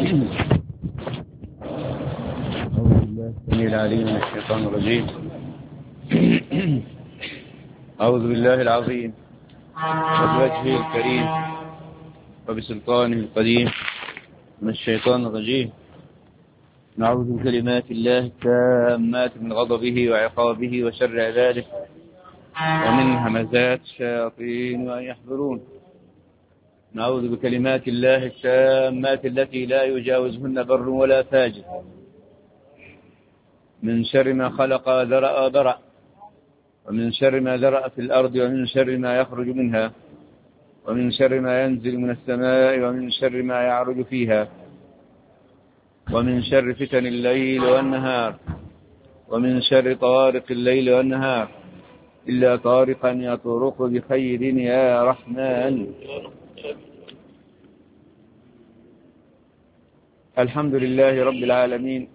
السميع العليم من الشيطان الرجيم. أعوذ بالله العظيم وبوجهه الكريم وبسلطانه القديم من الشيطان الرجيم. نعوذ بكلمات الله التامات من غضبه وعقابه وشر عباده ومن همزات الشياطين وأن يحضرون. نعوذ بكلمات الله التامات التي لا يجاوزهن بر ولا فاجر من شر ما خلق ذرأ وبرأ، ومن شر ما ذرأ في الأرض، ومن شر ما يخرج منها، ومن شر ما ينزل من السماء، ومن شر ما يعرج فيها، ومن شر فتن الليل والنهار، ومن شر طوارق الليل والنهار إلا طارقا يطرق بخير يا رحمن. الحمد لله رب العالمين.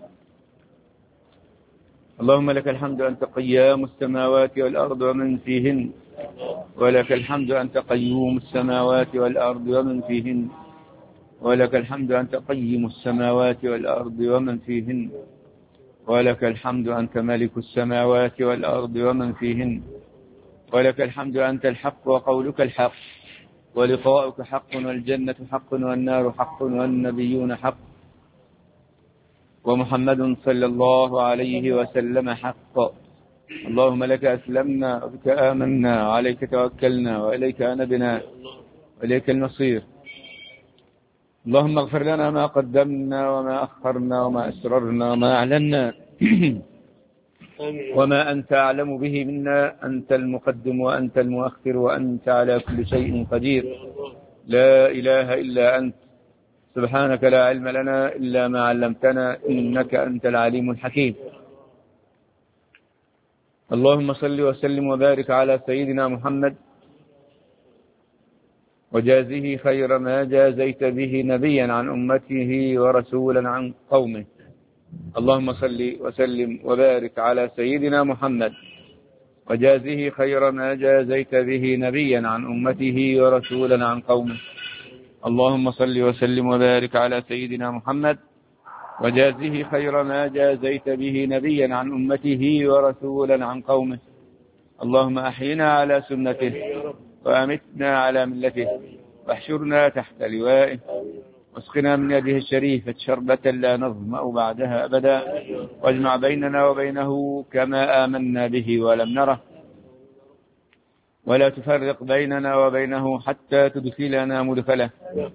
اللهم لك الحمد أنت قيام السماوات والأرض ومن فيهن، ولك الحمد أنت قيوم السماوات والأرض ومن فيهن، ولك الحمد أنت قيم السماوات والأرض ومن فيهن، ولك الحمد أنت ملك السماوات والأرض ومن فيهن، ولك الحمد أنت الحق وقولك الحق ولقاؤك حق والجنة حق والنار حق والنبيون حق ومحمد صلى الله عليه وسلم حق. اللهم لك أسلمنا وبك آمنا وعليك توكلنا وإليك أنبنا وإليك المصير. اللهم اغفر لنا ما قدمنا وما أخرنا وما أسررنا وما أعلنا وما أنت أعلم به منا. أنت المقدم وأنت المؤخر وأنت على كل شيء قدير. لا إله إلا أنت، سبحانك لا علم لنا إلا ما علمتنا إنك أنت العليم الحكيم. اللهم صل وسلم وبارك على سيدنا محمد وجازه خير ما جازيت به نبيا عن أمته ورسولا عن قومه. اللهم صل وسلم وبارك على سيدنا محمد وجازه خير ما جازيت به نبيا عن أمته ورسولا عن قومه. اللهم صل وسلم وبارك على سيدنا محمد وجازه خير ما جازيت به نبيا عن أمته ورسولا عن قومه. اللهم أحينا على سنته وأمتنا على ملته واحشرنا تحت لوائه واسقنا من يده الشريفة شربة لا نظمأ بعدها أبدا، واجمع بيننا وبينه كما آمنا به ولم نره، ولا تفرق بيننا وبينه حتى تدخلنا مدخله.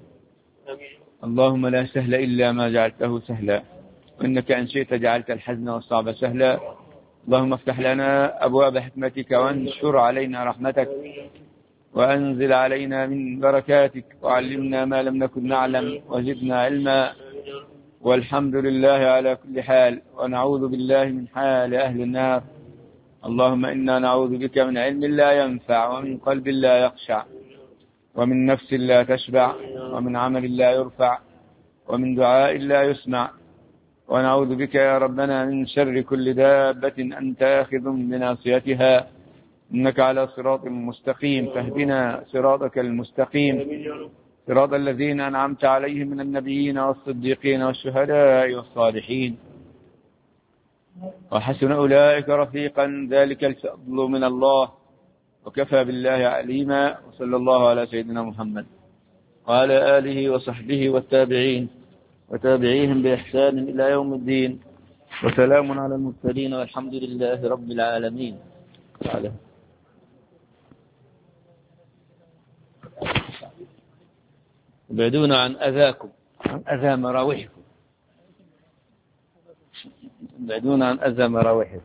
اللهم لا سهل إلا ما جعلته سهلا، وإنك إن شئت جعلت الحزن والصعب سهلا. اللهم افتح لنا أبواب حكمتك وانشر علينا رحمتك وأنزل علينا من بركاتك وعلمنا ما لم نكن نعلم وزدنا علما. والحمد لله على كل حال، ونعوذ بالله من حال أهل النار. اللهم إنا نعوذ بك من علم لا ينفع ومن قلب لا يخشع ومن نفس لا تشبع ومن عمل لا يرفع ومن دعاء لا يسمع. ونعوذ بك يا ربنا من شر كل دابة أنت آخذ بناصيتها، إنك على صراط مستقيم. فاهدنا صراطك المستقيم، صراط الذين أنعمت عليهم من النبيين والصديقين والشهداء والصالحين وحسن أولئك رفيقا. ذلك الفضل من الله وكفى بالله عليما. وصلى الله على سيدنا محمد وعلى آله وصحبه والتابعين وتابعيهم بإحسان إلى يوم الدين. وسلام على المرسلين والحمد لله رب العالمين. ابعدونا عن أذاكم، عن أذى مراوحكم، ابعدونا عن أذى مراوحكم.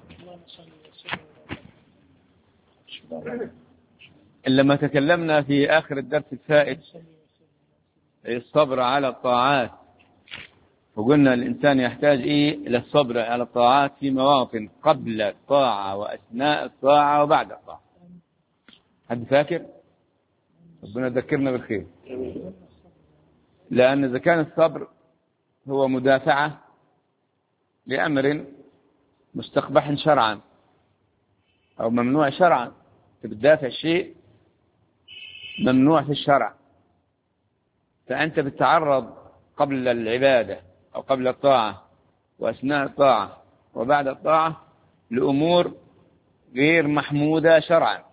لما تكلمنا في آخر الدرس الفائت الصبر على الطاعات، وقلنا الإنسان يحتاج إلى الصبر على الطاعات في مواطن قبل الطاعة وأثناء الطاعة وبعد الطاعة. حد فاكر؟ ربنا ذكرنا بالخير. لأن إذا كان الصبر هو مدافعة لأمر مستقبح شرعا أو ممنوع شرعا، بتدافع شيء ممنوع في الشرع، فأنت بتتعرض قبل العبادة أو قبل الطاعة وأثناء الطاعة وبعد الطاعة لأمور غير محمودة شرعا،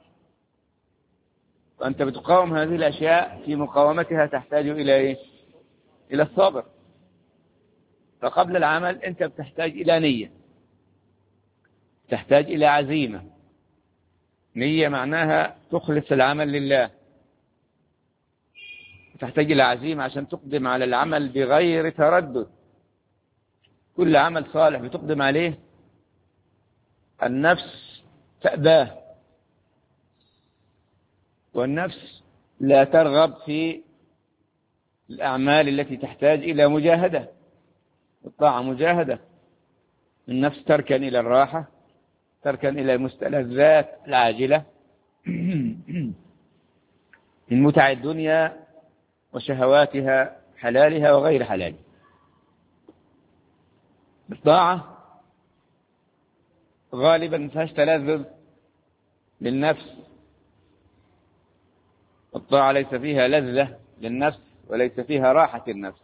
وأنت بتقاوم هذه الأشياء. في مقاومتها تحتاج إلى إيه؟ إلى الصبر. فقبل العمل أنت بتحتاج إلى نية، تحتاج إلى عزيمة. نية معناها تخلص العمل لله، تحتاج إلى عزيمة عشان تقدم على العمل بغير تردد. كل عمل صالح بتقدم عليه النفس تأباه، والنفس لا ترغب في الأعمال التي تحتاج إلى مجاهدة. الطاعة مجاهدة. النفس تركن إلى الراحة، تركن إلى المستلذات العاجلة من متع الدنيا وشهواتها، حلالها وغير حلالها. الطاعة غالبا ما فيهاش تلذذ للنفس. الطاعة ليس فيها لذة للنفس وليس فيها راحة النفس.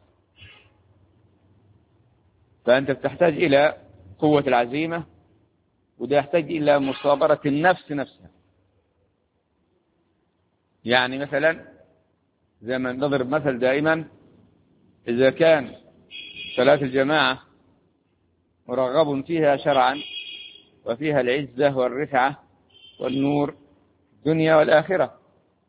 فأنت بتحتاج إلى قوة العزيمة، وده يحتاج إلى مصابرة النفس نفسها. يعني مثلا زي ما نضرب مثل دائما، إذا كان صلاة الجماعة مرغب فيها شرعا وفيها العزة والرفعة والنور الدنيا والآخرة،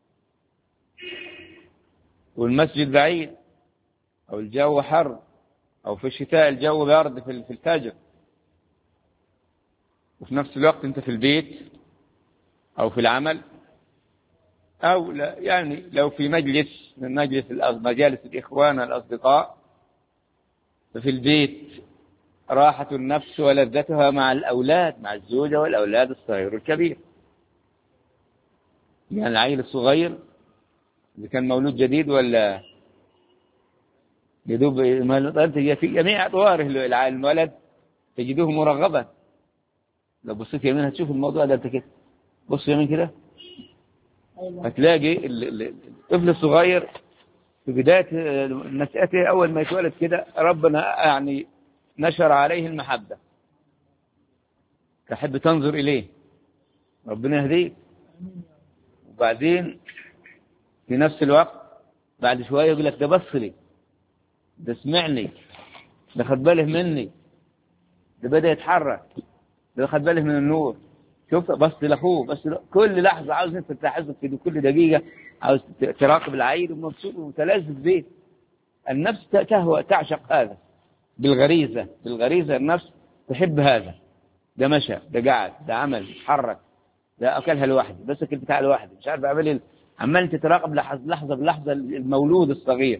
والمسجد بعيد أو الجو حر أو في الشتاء الجو بارد في الفجر، وفي نفس الوقت أنت في البيت أو في العمل، أو لا يعني لو في مجلس من مجالس الإخوان الأصدقاء، ففي البيت راحة النفس ولذتها مع الأولاد، مع الزوجة والأولاد الصغير والكبير. يعني العيل الصغير إذا كان مولود جديد ولا يدوب في جميع أطواره الولد تجدوه مرغبا. لو بصيت يمين هتشوف الموضوع ده. أنت كده بص يمين كده هتلاقي الطفل الصغير في بداية نشأته أول ما يتولد كده ربنا يعني نشر عليه المحبة، تحب تنظر إليه، ربنا يهديك. وبعدين في نفس الوقت بعد شوية يقول لك ده بص لي، ده سمعني، ده خد باله مني، ده بدأ يتحرك، ده خد باله من النور. شوف بص لأخوه، بس كل لحظة عاوز أنت تلاحظه في كل دقيقة، عاوز تراقب العيل ومبسوط ومتلذذ به. النفس تهوى تعشق هذا بالغريزة النفس تحب هذا. ده مشى، ده قعد، ده عمل، حرك، ده أكلها لوحده، بس أكل بتاع لوحده، مش عارف أعمل إيه. عمال تتراقب لحظة بلحظة المولود الصغير.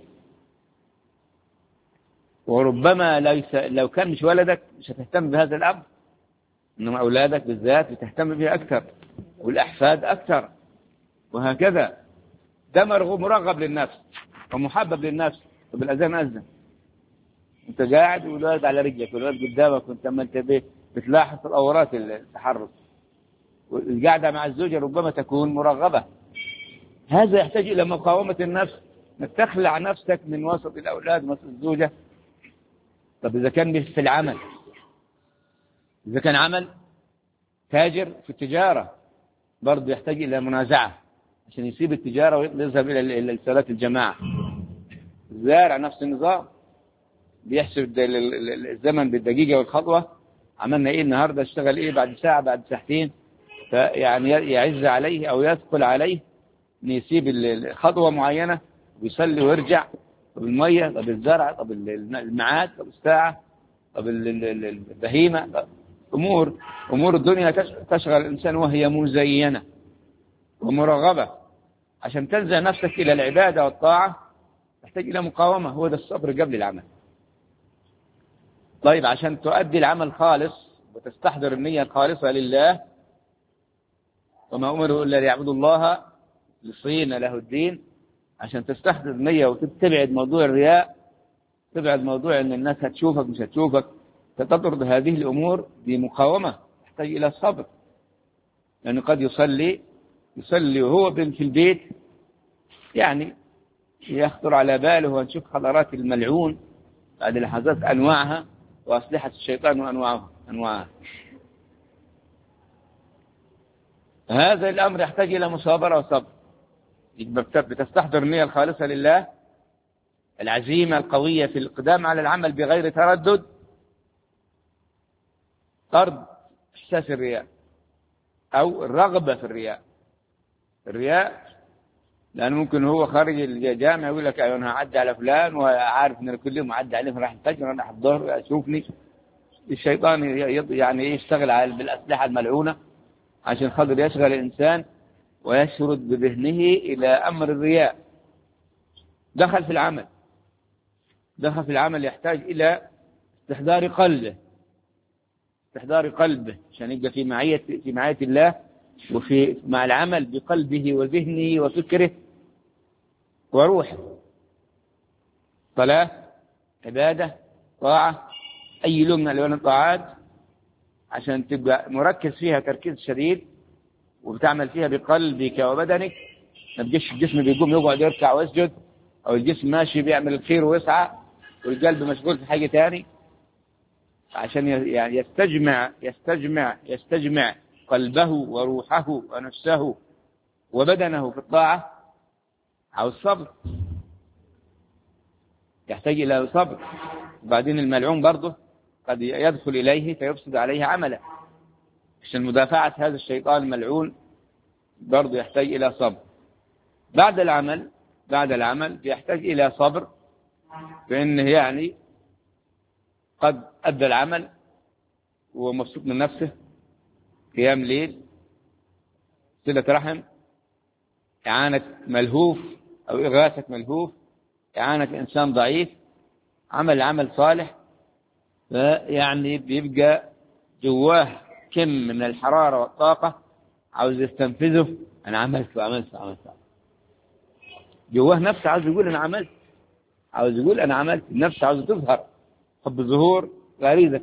وربما لو كان مش ولدك مش هتهتم بهذا الأمر، إنما أولادك بالذات بتهتم به أكثر، والأحفاد أكثر، وهكذا. ده مرغب للنفس ومحبب للنفس. طب الأذان أذن، أنت قاعد والولد على رجلك والولد قدامك، وأنت ما أنت بتلاحظ الأورات التحرك. والقعدة مع الزوجة ربما تكون مرغبة. هذا يحتاج إلى مقاومة النفس، أنك تخلع نفسك من وسط الأولاد وسط الزوجة. طب إذا كان في العمل، إذا كان عمل تاجر في التجارة، برضه يحتاج إلى منازعة عشان يسيب التجارة ويذهب إلى صلاة الجماعة. الزارع نفس النظام، بيحسب الزمن بالدقيقة والخطوة. عملنا إيه النهاردة، اشتغل إيه بعد ساعة بعد ساعتين، فيعني يعز عليه أو يثقل عليه أن يسيب خطوة معينة ويصلي ويرجع. طب المية، طب الزرع، طب المعاد، طب الساعة، طب البهيمة. أمور الدنيا تشغل الإنسان وهي مزينة ومرغبة. عشان تلزم نفسك إلى العبادة والطاعة تحتاج إلى مقاومة، هو ده الصبر قبل العمل. طيب عشان تؤدي العمل خالص وتستحضر النية الخالصة لله، وما أمروا إلا ليعبدوا الله مخلصين له الدين. عشان تستحضر النية وتبعد موضوع الرياء، تبعد موضوع أن الناس هتشوفك مش هتشوفك، تطرد هذه الأمور بمقاومة تحتاج إلى الصبر. لأنه قد يصلي وهو في البيت، يعني يخطر على باله ونشوف خطرات الملعون بعد لحظات أنواعها وأسلحة الشيطان وأنواعها. هذا الأمر يحتاج إلى مصابرة وصبر. بتستحضر النية الخالصة لله، العزيمة القوية في الإقدام على العمل بغير تردد، طرد إحساس الرياء أو الرغبة في الرياء لأنه ممكن هو خارج الجامع يقول لك أنا هعدي على فلان وعارف إن كل يوم أعدي عليه راح الفجر أنا الظهر أشوفني. الشيطان يعني يشتغل بالأسلحة الملعونة عشان خاطر يشغل الإنسان ويشرد بذهنه إلى أمر الرياء. دخل في العمل يحتاج إلى استحضار قلبه عشان يبقى في معية الله وفي مع العمل بقلبه وذهنه وفكره وروحه. صلاة، عبادة، طاعة، أي لون من ألوان الطاعات عشان تبقى مركز فيها تركيز شديد وبتعمل فيها بقلبك وبدنك. ما تجيش الجسم بيقوم يقعد يركع ويسجد، أو الجسم ماشي بيعمل الخير ويسعى والقلب مشغول في حاجة تاني. عشان يعني يستجمع قلبه وروحه ونفسه وبدنه في الطاعة أو الصبر، يحتاج إلى صبر. وبعدين الملعون برضه قد يدخل إليه فيفسد عليه عمله، عشان مدافعة هذا الشيطان الملعون برضه يحتاج إلى صبر. بعد العمل يحتاج إلى صبر، فإنه يعني قد أدى العمل ومبسوط من نفسه، قيام ليل، صلة رحم، إعانة ملهوف أو إغاثة ملهوف، إعانة إنسان ضعيف، عمل صالح، فيعني بيبقى جواه كم من الحرارة والطاقة عاوز يستنفذه. أنا عملت جواه نفس عاوز يقول أنا عملت، النفس عاوز تظهر. حب الظهور غريزة في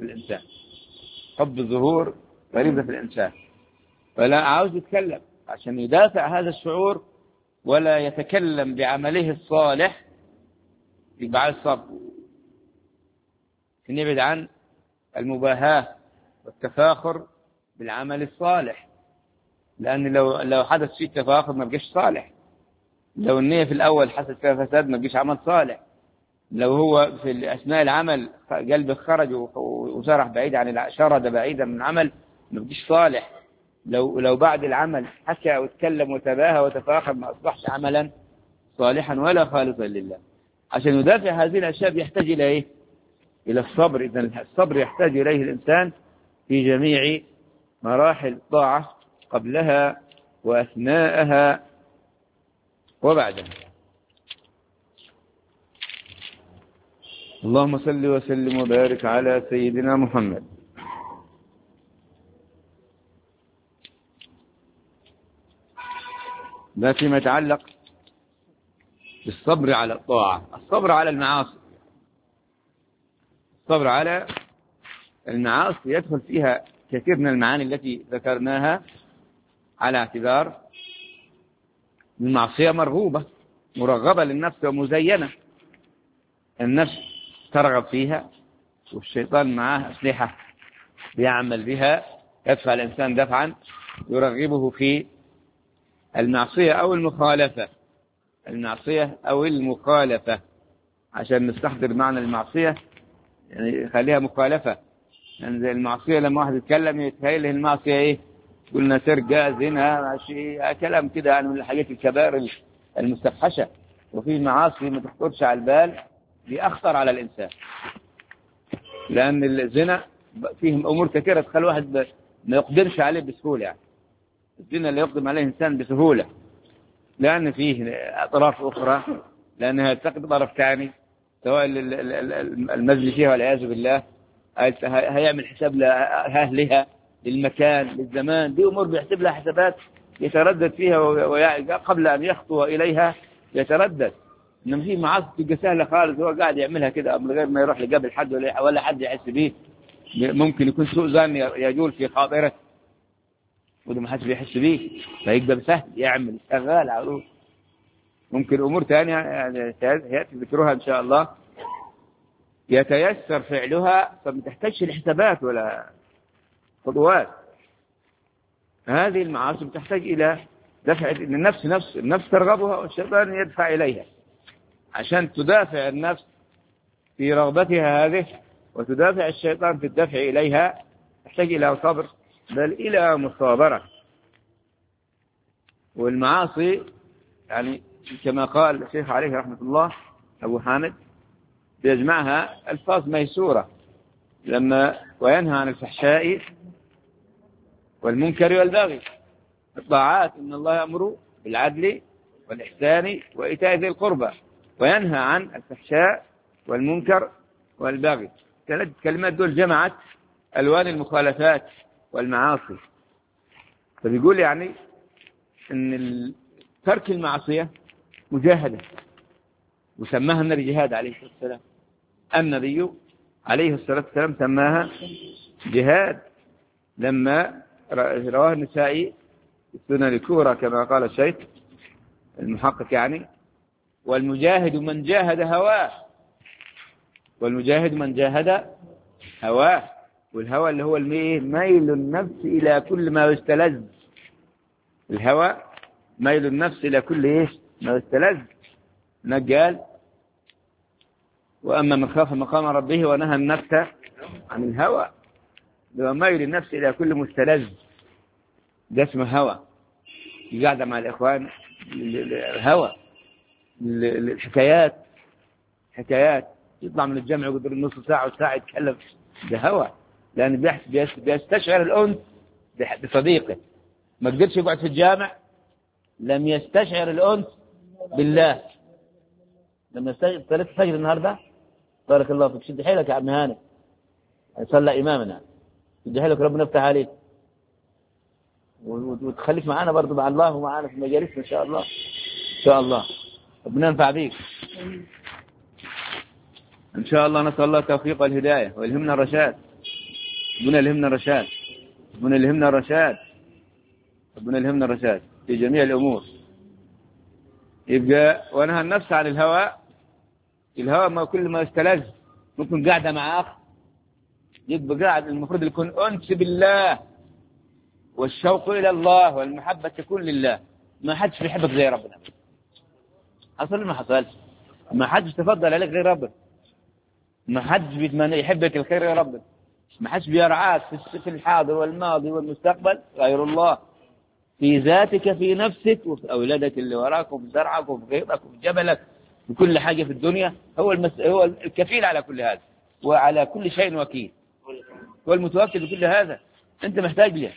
الإنسان، فلا عاوز يتكلم عشان يدافع هذا الشعور ولا يتكلم بعمله الصالح. يبقى على الصبر، نبعد عن المباهاة والتفاخر بالعمل الصالح، لأن لو حدث فيه تفاخر ما بقاش صالح. لو النية في الأول حدث فيها فساد ما بقاش عمل صالح. لو هو في أثناء العمل قلبه خرج وسرح شرد بعيدا من العمل ما بقاش صالح. لو بعد العمل حكى وتكلم وتباهى وتفاخر ما أصبحش عملا صالحا ولا خالصا لله. عشان يدافع هذه الأشياء يحتاج إلى إيه؟ إلى الصبر. إذن الصبر يحتاج إليه الإنسان في جميع مراحل الطاعة، قبلها وأثناءها وبعدها. اللهم صل وسلم وبارك على سيدنا محمد. ده فيما يتعلق بالصبر على الطاعة. الصبر على المعاصي، الصبر على المعاصي يدخل فيها كثير من المعاني التي ذكرناها، على اعتبار المعصية مرغبة للنفس ومزينة. النفس ترغب فيها والشيطان معه أسلحة بيعمل بها يدفع الإنسان دفعا يرغبه في المعصية أو المخالفة. عشان نستحضر معنى المعصية يعني خليها مخالفة. يعني زي المعصية لما واحد يتكلم يتهيأ المعصية إيه؟ قلنا سرقة، زنا، ماشي، كلام كده يعني من الحاجات الكبائر المستفحشة. وفي معاصي ما تخطرش على البال دي أخطر على الإنسان، لأن الزنا فيهم أمور كثيرة تخلي واحد ما يقدرش عليه بسهولة. يعني الزنا اللي يقدم عليه إنسان بسهولة لأن فيه أطراف أخرى، لأنها يلتقط طرف ثاني سواء المزني فيها والعياذ بالله هيعمل حساب لأهلها، للمكان، للزمان. دي أمور بيحسب لها حسابات يتردد فيها قبل أن يخطو إليها يتردد. إنما في معاصي تبقى سهلة خالص، هو قاعد يعملها كده من غير ما يروح لقبل حد ولا حد يحس به. ممكن يكون سوء ظن يجول في خاطره وده ما حدش بيحس به، فيبقى سهل يعمل شغال على طول. ممكن أمور ثانية يعني يأتي ذكرها إن شاء الله يتيسر فعلها، فما تحتاجش الحسابات ولا خطوات. هذه المعاصي تحتاج إلى دفع النفس ترغبها والشيطان يدفع إليها، عشان تدافع النفس في رغبتها هذه وتدافع الشيطان في الدفع إليها، تحتاج إلى صبر بل إلى مصابرة. والمعاصي يعني كما قال الشيخ عليه رحمة الله أبو حامد بيجمعها ألفاظ ميسورة، لما وينهى عن الفحشاء والمنكر والبغي. الطاعات إن الله يأمر بالعدل والإحسان وإيتاء ذي القربى، وينهى عن الفحشاء والمنكر والبغي. ثلاث كلمات دول جمعت ألوان المخالفات والمعاصي. فبيقول يعني إن ترك المعصية مجاهدة، وسماها النبي جهاد عليه الصلاة والسلام. النبي عليه الصلاة والسلام سماها جهاد لما رواه النسائي في السنن الكبرى كما قال الشيخ المحقق يعني: والمجاهد من جاهد هواه. والمجاهد من جاهد هواه، والهوى اللي هو ميل النفس إلى كل ما يستلذ. الهوى ميل النفس إلى كل ما يستلذ. نقال: وأما من خاف مقام ربه ونهى النفس عن الهوى، لو ميل النفس إلى كل مستلذ، ده اسمه هوى. قاعدة مع الإخوان الهوى، الحكايات حكايات، يطلع من الجامع يقدر نص ساعة وساعة يتكلم، ده هوى. لأن بيستشعر الأنس بصديقه. ما قدرش يقعد في الجامع، لم يستشعر الأنس بالله. لما صليت الفجر النهارده، بارك الله فيك، شد حيلك يا عم هاني، صلى إمامنا، شد حيلك ربنا يفتح عليك، وتخليك معانا برضو مع الله ومعانا في مجالسنا إن شاء الله. إن شاء الله ربنا ينفع بيك إن شاء الله. نسأل الله التوفيق والهداية ويلهمنا الرشاد. ربنا يلهمنا الرشاد، ربنا يلهمنا الرشاد، ربنا يلهمنا الرشاد في جميع الأمور. يبقى ونهى النفس عن الهوى. الهوى ما كل ما يستلذ. ممكن قاعدة مع أخ، يبقى قاعد المفروض يكون أنس بالله والشوق إلى الله والمحبة تكون لله. ما حدش بيحبك زي ربنا، أصلا ما حصلش. ما حدش تفضل عليك غير ربنا، ما حدش بيتمنى يحبك الخير غير ربنا، ما حدش بيرعاك في الحاضر والماضي والمستقبل غير الله. في ذاتك، في نفسك، وفي أولادك اللي وراك، وفي زرعك، وفي غيطك، وفي جبلك، في كل حاجة في الدنيا. هو الكفيل على كل هذا، وعلى كل شيء وكيل، هو المتوكل بكل هذا. أنت محتاج له.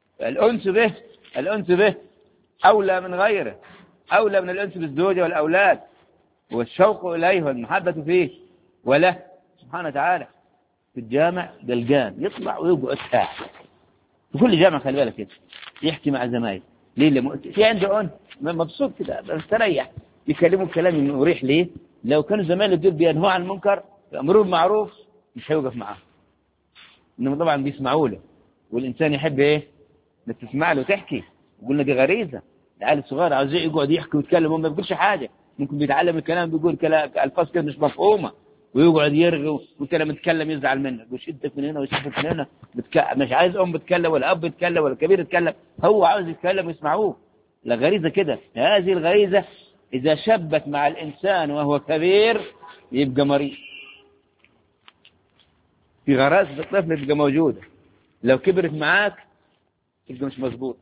الأنس به أولى من غيره، أولى من الأنس بالزوجة والأولاد، والشوق إليه والمحبة فيه وله سبحانه وتعالى. في الجامع دلقان يطلع ويقعد ساعة في كل جامع، خلي بالك كده، يحكي مع زمايل ليه في عنده أنس مبسوط كده مستريح، يكلموا كلام مريح. ليه؟ لو كانوا زمايله دول بينهوا عن المنكر يأمروا بالمعروف مش هيوقف معاهم، إنهم طبعا بيسمعوا له. والإنسان يحب إيه؟ انك تسمع له وتحكي. وقلنا دي غريزة. العيال الصغار عاوز يقعد يحكي ويتكلم وما بيقولش حاجة، ممكن بيتعلم الكلام بيقول كلام الفاظ كده مش مفهومة، ويقعد يرغي، وانت لما تتكلم يزعل منك ويشدك من هنا ويشدك من هنا. مش عايز بتكلم ولا اب يتكلم ولا كبير يتكلم، هو عاوز يتكلم ويسمعوه. لا، غريزة كده. هذه الغريزة إذا شبت مع الإنسان وهو كبير يبقى مريض. في غرائز الطفل تبقى موجودة، لو كبرت معاك تبقى مش مظبوط.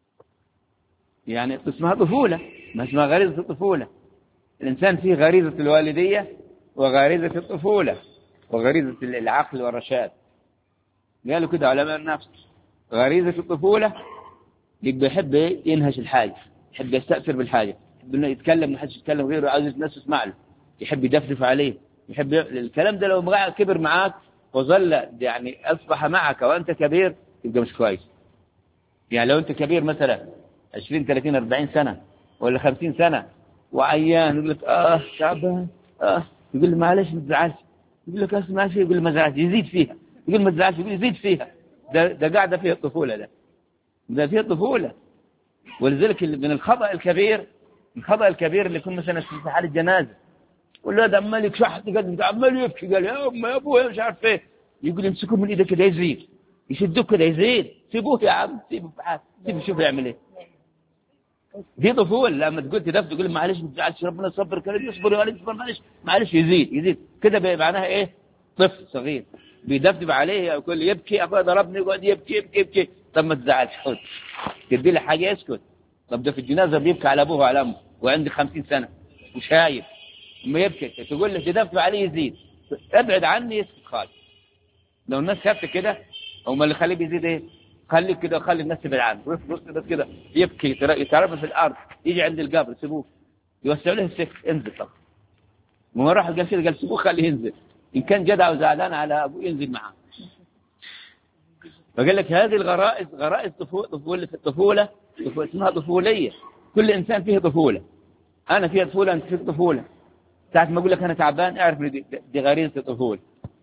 يعني اسمها طفولة، ما اسمها غريزة الطفولة. الإنسان فيه غريزة الوالدية وغريزة الطفولة وغريزة العقل والرشاد. قالوا كده علماء النفس: غريزة الطفولة يبقى يحب ينهش الحاجة، يحب يستأثر بالحاجة، يحب إنه يتكلم ما حدش يتكلم غيره، عايز الناس تسمع له، يحب يدفدف عليه، يحب الكلام ده. لو كبر معاك وظل يعني أصبح معك وأنت كبير يبقى مش كويس. يعني لو أنت كبير مثلا 20 30 40 سنة ولا 50 سنة وعيان، يقول لك تعبان، يقول له معلش ما تزعلش، يقول لك اسمع شيء، يقول له ما تزعلش، يزيد فيها، يقول ما تزعلش، يقول يزيد فيها. ده قاعدة فيها الطفولة، ده فيها الطفولة. ولذلك من الخطأ الكبير اللي يكون مثلا في حال الجنازة، والولد عمال يكشح قد عمال يبكي، قال يا أم يا أبويا مش عارف إيه. يقول يمسكوه من إيده كده يزيد، يشدوه كده يزيد، سيبوه يا عم، سيبوه في حاله، سيبوه شوف يعمل إيه. دي طفول. لما تقول تدفع تقول معلش ما تزعلش، ربنا يصبر كده، يصبر يا ولد يصبر، معلش يزيد كده معناها إيه؟ طفل صغير بيدفدف عليه، يقول يبكي أبويا ضربني، يقعد يبكي. طب ما تزعلش، خد تدي له حاجة يسكت. طب ده في الجنازة بيبكي على أبوه وعلى أمه وعنده 50 سنة وشايف ما يبكي، تقول له تدفع عليه يزيد، ابعد عني يسكت خالص. لو الناس شافت كده او ما اللي خليه بيزيد ايه، خليه كده، خلي الناس تبعد عنه، ويفرص بس كده يبكي يتعرف في الارض، يجي عند القبر سيبوه، يوسعوا له السكت، انزل. طب ما راح قال كده، قال سيبوه خليه ينزل، ان كان جدع وزعلان على ابوه ينزل معاه. فقال لك هذه غرائز طفولة في الطفولة اسمها طفولية. كل انسان فيه طفولة، انا فيها طفولة، انت فيك طفولة. ساعة ما اقول لك انا تعبان اعرف دي غريزة الطفولة.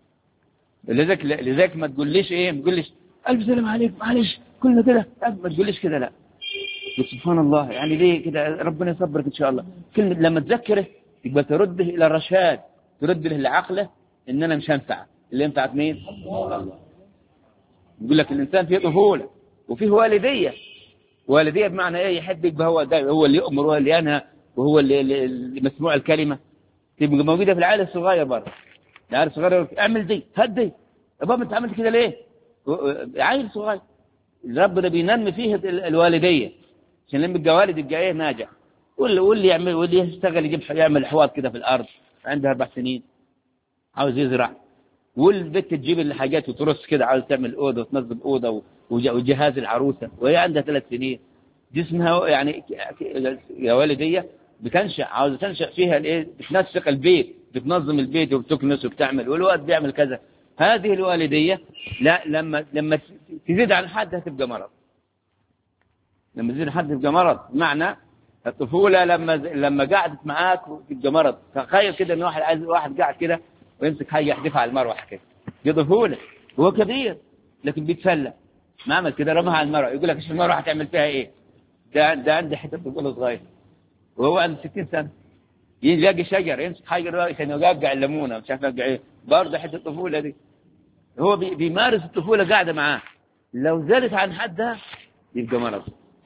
لذلك ما تقوليش ايه، ما تقوليش الف سلام عليك معلش كلنا كده، ما تقوليش كده، لا. سبحان الله، يعني ليه كده؟ ربنا يصبرك ان شاء الله. كلمة لما تذكره يبقى ترده الى الرشاد، ترد له لعقله ان انا مش هنفع. اللي ينفعك مين؟ الله. يقول لك الانسان فيه طفولة وفيه والدية بمعنى ايه؟ يحب يبقى هو اللي يؤمر وهو اللي ينهى وهو اللي مسموع الكلمة. تبقى موجودة في العائلة الصغير برضه. العيل الصغير اعمل دي هدي، يا بابا انت عملت كده ليه؟ عيل صغير ربنا بينمي فيه الوالدية عشان لما يبقى والد يبقى ايه؟ ناجح. واللي يعمل، واللي يشتغل يعمل حوار كده في الارض، عنده 4 سنين عاوز يزرع، والبنت تجيب الحاجات وترص كده، عاوز تعمل اوضه وتنظم اوضه وجهاز العروسه وهي عندها 3 سنين. جسمها يعني يا والديه بتنشأ، عاوزه تنشأ فيها الايه؟ بتنسق البيت، بتنظم البيت وبتكنس وبتعمل، والواد بيعمل كذا. هذه الوالديه لا، لما تزيد عن حدها تبقى مرض. لما تزيد عن حدها تبقى مرض. معنى الطفوله لما قعدت معاك تبقى مرض. تخيل كده ان واحد قاعد كده ويمسك حاجه يحدفها على المروحه كده، دي طفوله. هو كبير لكن بيتسلى، ما عمل كده رماها على المروحه، يقول لك ايش المروحه هتعمل فيها ايه؟ ده عنده حته طفوله صغير وهو عنده 60 سنه. يلاقي شجر يمسك حجر عشان يوقع الليمونه مش عارف يوقع ايه، برضه حته الطفوله دي. هو بيمارس الطفوله قاعده معاه. لو زادت عن حدها يبقى مرض.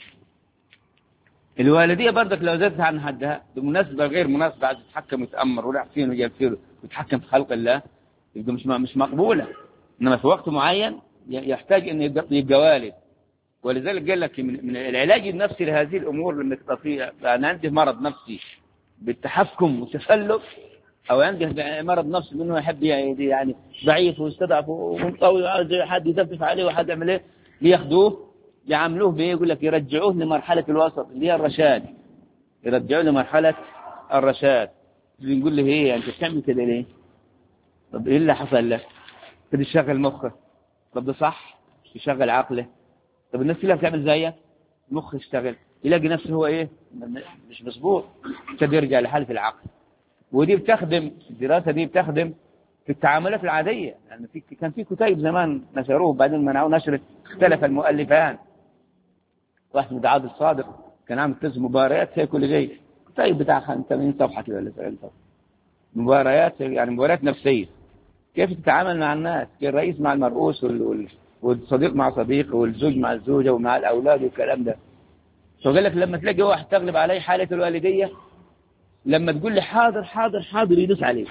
الوالديه برضك لو زادت عن حدها بمناسبه غير مناسبه، عايز تتحكم وتامر ولا حسين وجالسين وتتحكم في خلق الله، يبقى مش مقبوله. انما في وقت معين يحتاج ان يبقى والد. ولذلك قال لك من العلاج النفسي لهذه الامور لما تبقى فيها، انا عندي مرض نفسي بالتحكم والتسلط، او عنده مرض نفسي منه يحب يعني ضعيف ويستضعف ومنطوي وعاوز حد يدفف عليه وحد يعمل ايه، بياخدوه يعملوه بايه؟ يقول لك يرجعوه لمرحله الوسط اللي هي الرشاد، يرجعوه لمرحله الرشاد. بنقول له ايه انت بتعمل كده ليه؟ طب ايه اللي حصل لك؟ كده يشغل مخه. طب ده صح، يشغل عقله. طب الناس كلها بتعمل زيك، مخه يشتغل، يلاقي نفسه هو ايه؟ مش مظبوط، ابتدى يرجع لحاله العقل. ودي بتخدم الدراسه دي بتخدم في التعاملات العاديه. يعني كان في كتيب زمان نشروه بعدين منعوه نشره، اختلف المؤلفان. واحد من عبد الصادق كان عامل قسم مباريات هي كل شيء، كتيب بتاع 80 صفحه كده ولا 70 صفحه، مباريات يعني مباريات نفسيه، كيف تتعامل مع الناس، كيف الرئيس مع المرؤوس والصديق مع صديقه والزوج مع الزوجه ومع الاولاد والكلام ده. فقال لك لما تلاقي واحد تغلب عليه حاله الوالديه، لما تقول لي حاضر حاضر حاضر يدوس عليك.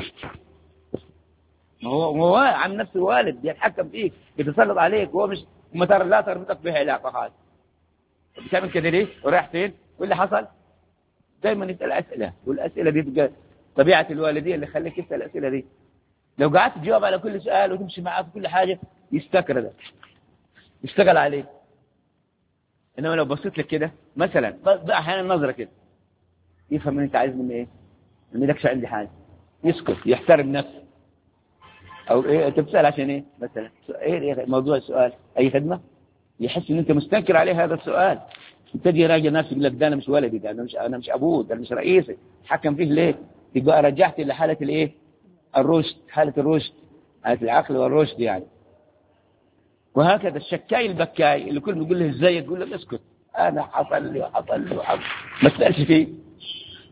ما هو عن نفس الوالد يتحكم فيك، يتسلط عليك، وهو مش ما ترى لا تربطك به علاقه خالص. بتعمل كده ليه؟ ورايح فين؟ واللي حصل دايما يسال اسئله، والاسئله دي تبقى طبيعه الوالديه اللي خليك تسال الاسئله دي. لو قعدت تجاوب على كل سؤال وتمشي معاه في كل حاجه يستكر ده، يشتغل عليك. انما لو بصيت لك كده مثلا، احيانا نظره كده يفهم ان انت عايز مني ايه، ما لكش عندي حاجه، يسكت، يحترم نفسه. او ايه انت بتسال عشان ايه مثلا؟ ايه موضوع السؤال؟ اي خدمه؟ يحس ان انت مستنكر عليه هذا السؤال، تجي راجع نفسك يقول لك ده انا مش ولدي، ده انا مش ابوه، ده مش رئيسي، تحكم فيه ليه؟ يبقى رجعت لحاله الايه؟ الرشد، حاله الرشد، حاله العقل والرشد يعني. وهكذا الشكاي البكاي اللي كل ما يقول له ازيك يقول له اسكت، انا حصل لي وحصل لي وحصل، ما تسالش فيه.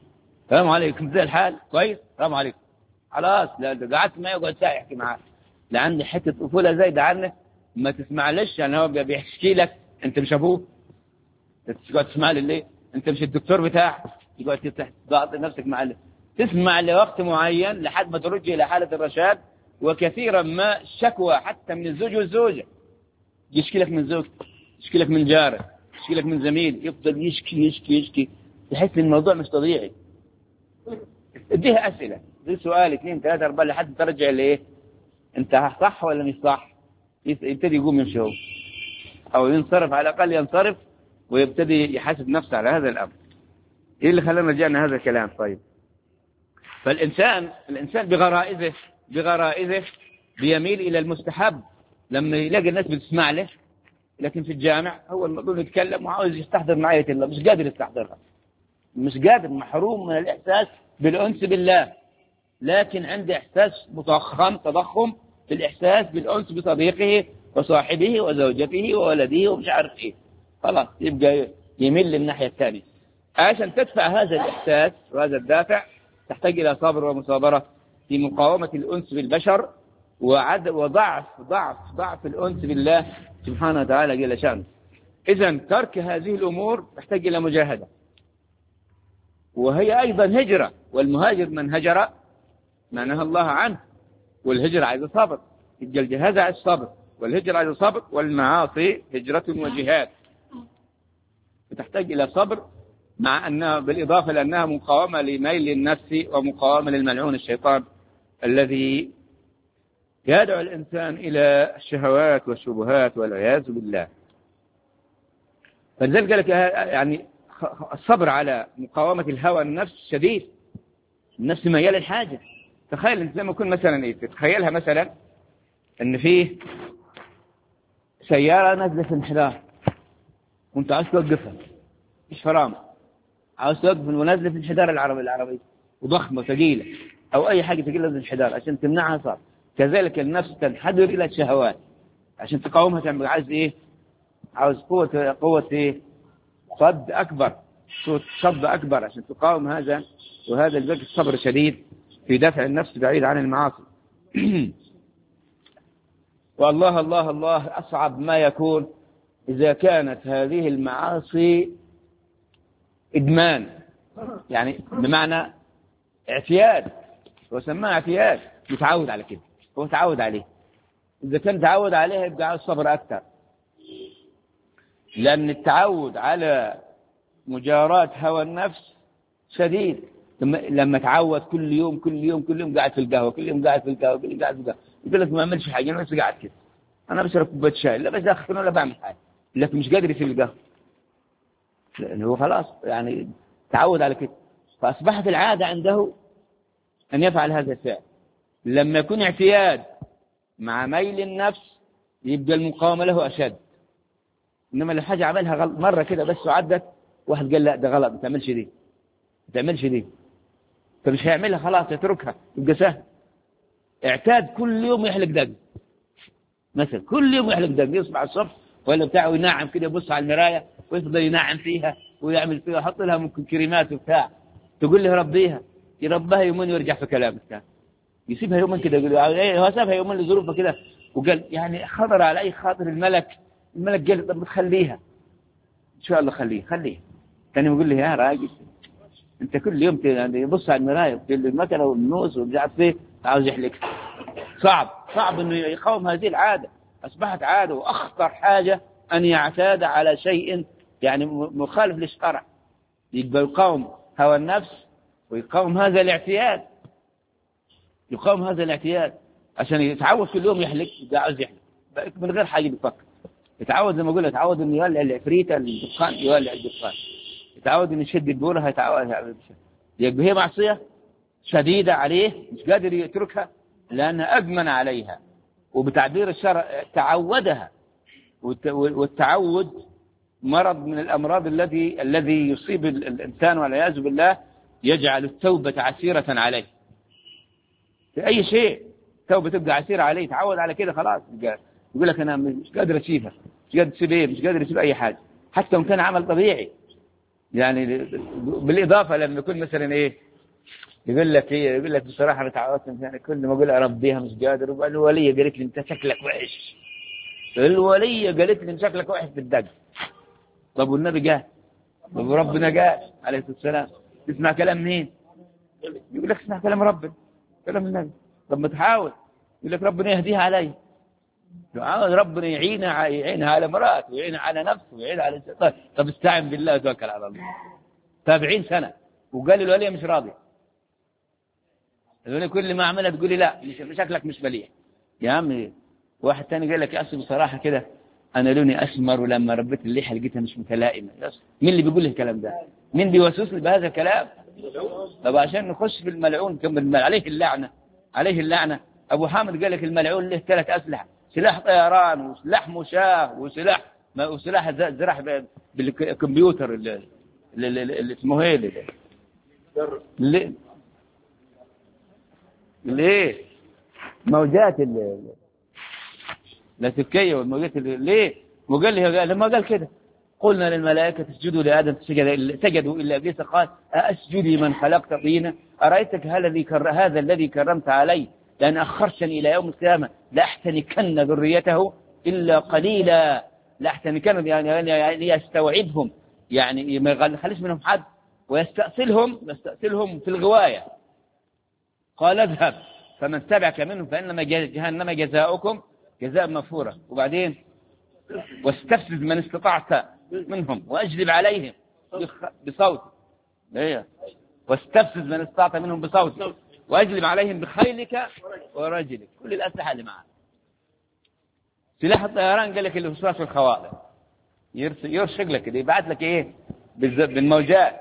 السلام عليكم، زي الحال؟ كويس، السلام عليكم. خلاص، لا قعدت معي يقعد ساعة يحكي معاه، لا عندي حتة طفولة زايدة عنه ما تسمعلش. يعني هو بيحكي لك، أنت مش أبوه، تقعد تسمع له ليه؟ أنت مش الدكتور بتاعك، تقعد تعطي نفسك مع تسمع لوقت معين لحد ما ترجع إلى حالة الرشاد. وكثيرا ما شكوى حتى من الزوج والزوجة، يشكي لك من زوجته، يشكي لك من جاره، يشكي لك من زميل، يفضل يشكي يشكي يشكي، تحس ان الموضوع مش طبيعي. اديها اسئله، دي سؤال 2 3 4 لحد ترجع لايه؟ انت صح ولا مش صح؟ يبتدي يقوم يمشي هو، او ينصرف، على الاقل ينصرف ويبتدي يحاسب نفسه على هذا الامر. ايه اللي خلانا رجعنا هذا الكلام؟ طيب، فالانسان بغرائزه بيميل الى المستحب لما يلاقي الناس بتسمع له. لكن في الجامع هو المفروض يتكلم وعاوز يستحضر معية الله، مش قادر يستحضرها، مش قادر، محروم من الإحساس بالأنس بالله. لكن عنده إحساس تضخم في الإحساس بالأنس بصديقه وصاحبه وزوجته وولده ومش عارف إيه. خلاص يبقى يميل للناحية الثانية. عشان تدفع هذا الإحساس وهذا الدافع تحتاج إلى صبر ومصابرة في مقاومة الأنس بالبشر وضعف الأنس بالله سبحانه وتعالى جل شأنه. إذن ترك هذه الأمور تحتاج إلى مجاهدة، وهي أيضا هجرة. والمهاجر من هجر ما نهى الله عنه، والهجرة عايز صبر. الجهاد عايز صبر، والهجرة عايز صبر، والمعاصي هجرة وجهاد، فتحتاج إلى صبر، مع أنها بالإضافة لأنها مقاومة لميل النفس ومقاومة للملعون الشيطان الذي يدعو الإنسان إلى الشهوات والشبهات والعياذ بالله. فلذلك قال لك يعني الصبر على مقاومة الهوى النفس شديد. النفس ميال الحاجة. تخيل انت لما يكون مثلا ايه، تتخيلها مثلا ان فيه سيارة نازلة في الانحدار وانت عاوز توقفها، مش فرامة، عاوز توقف ونازلة في الانحدار العربي وضخمة وثقيلة او اي حاجة ثقيلة في الانحدار، عشان تمنعها صار. كذلك النفس تنحدر الى الشهوات، عشان تقاومها تعمل عايز ايه؟ عاوز قوة ايه؟ صد اكبر، صد اكبر عشان تقاوم هذا. وهذا الباب الصبر شديد في دفع النفس بعيد عن المعاصي. والله الله الله أصعب ما يكون إذا كانت هذه المعاصي إدمان، يعني بمعنى اعتياد، وسماها اعتياد، متعود على كده، هو تعود عليه. إذا كان تعود عليه يبقى عاوز صبر أكثر، لأن التعود على مجاراة هوى النفس شديد. لما تعود كل يوم قاعد في القهوة، كل يوم قاعد في القهوة، يقول لك ما أعملش حاجة، أنا بس قاعد كده، أنا بشرب كوباية شاي، لا بدخن ولا بعمل حاجة، لكن مش قادر يسيب القهوة، لأنه هو خلاص يعني تعود على كده. فأصبحت العادة عنده أن يفعل هذا الفعل. لما يكون اعتياد مع ميل النفس يبقى المقاومة له أشد. إنما لو حاجة عملها مرة كده بس وعدت، واحد قال لا ده غلط، ما تعملش دي، فمش هيعملها، خلاص يتركها، يبقى سهل. اعتاد كل يوم يحلق دق مثلا، كل يوم يحلق دق، يصبح الصبح ولا بتاعه ينعم كده، يبص على المراية ويفضل ينعم فيها ويعمل فيها، يحط لها ممكن كريمات وبتاع، تقول له ربيها، يربها يومين ويرجع في كلامه بتاع، يسيبها يومين كده، يقول هو سابها يومين لظروفه كده، وقال يعني خطر على اي خاطر الملك قال طب تخليها ان شاء الله، خليها. ثاني يقول لي يا راجل انت كل يوم يبص على المرايه وتقول له المكنه والنوس ومش عارف ايه، عاوز يحلق. صعب انه يقاوم هذه العاده، اصبحت عاده. واخطر حاجه ان يعتاد على شيء يعني مخالف للشرع، يبقى يقاوم هوى النفس ويقاوم هذا الاعتياد، عشان يتعود كل يوم يحلق، يبقى عاوز يحلق من غير حاجه بيفكر. يتعود زي ما اقول، يتعود انه يولع العفريته الدخان، يولع الدخان، يتعود ان يشد البوره، يتعود. يبقى هي معصيه شديده عليه، مش قادر يتركها لانها ادمن عليها، وبتعبير الشرع تعودها. والتعود مرض من الامراض الذي يصيب الانسان والعياذ بالله، يجعل التوبه عسيره عليه في اي شيء. التوبه تبقى عسيره عليه، تعود على كده خلاص. يقول لك انا مش قادر اسيبها، مش قادر تسيب ايه، مش قادر يسيب اي حاجه، حتى وان كان عمل طبيعي. يعني بالاضافه لما يكون مثلا ايه، يقول لك ايه، يقول لك بصراحه انا تعودت يعني كل ما اقول اربيها مش قادر، وبعد الوليه قالت لي انت شكلك وحش، الوليه قالت لي انت شكلك وحش بالدق. طب والنبي قال، طب وربنا قال عليه الصلاه والسلام تسمع كلام مين؟ يقول لك اسمع كلام ربنا، كلام النبي. طب ما تحاول، يقول لك ربنا يهديها علي، عاوز ربنا يعينها على مراته ويعينها على نفسه ويعينها على الشيطان. طب استعن بالله وتوكل على الله. 70 سنه وقال الوليه مش راضيه، الوليه كل ما عملها تقولي لا شكلك مش مليح. يا عمي واحد ثاني قال لك يا اخي بصراحه كده انا لوني اسمر ولما ربيت اللحيه لقيتها مش متلائمه. مين اللي بيقول لي الكلام ده؟ مين بيوسوس لي بهذا الكلام؟ طب عشان نخش في الملعون كم عليه اللعنه، عليه اللعنه. ابو حامد قال لك الملعون له 3 اسلحه، سلاح طيران وسلاح مشاه وسلاح زرع بالكمبيوتر اللي اسمه ايه ليه موجات اللاسلكيه والموجات ليه؟ وقال لي لما قال كده قلنا للملائكة اسجدوا لآدم سجدوا إلا إبليس قال أسجد لمن خلقت طينا أرأيتك هذا الذي كرمت علي لأن أخرتني إلى يوم القيامة لأحتنكن ذريته إلا قليلا، لأحتنكن يعني يستوعبهم، يعني ما يخليش منهم حد، ويستأصلهم في الغواية. قال اذهب فمن تبعك منهم فإنما جهنم جزاؤكم جزاء مغفورة. وبعدين واستفزز من استطعت منهم واجلب عليهم بصوت، واستفزز من استطعت منهم بصوت واجلب عليهم بخيلك ورجلك، كل الأسلحة اللي معاه. سلاح الطيران قال لك اللي هو في الخواطر يرشق لك كده، يبعث لك ايه بالموجات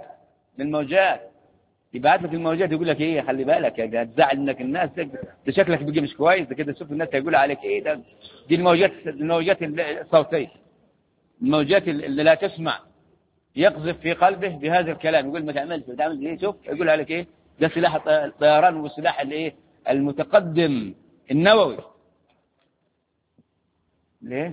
يبعث لك الموجات، يقول لك ايه خلي بالك يا تزعل انك الناس ده شكلك بيجي مش كويس، ده كده شوف الناس هيقولوا عليك ايه ده. دي الموجات الصوتيه، الموجات اللي لا تسمع، يقذف في قلبه بهذا الكلام، يقول ما تعملش ايه، شوف يقول عليك ايه. ده سلاح الطيران والسلاح الايه المتقدم النووي. ليه؟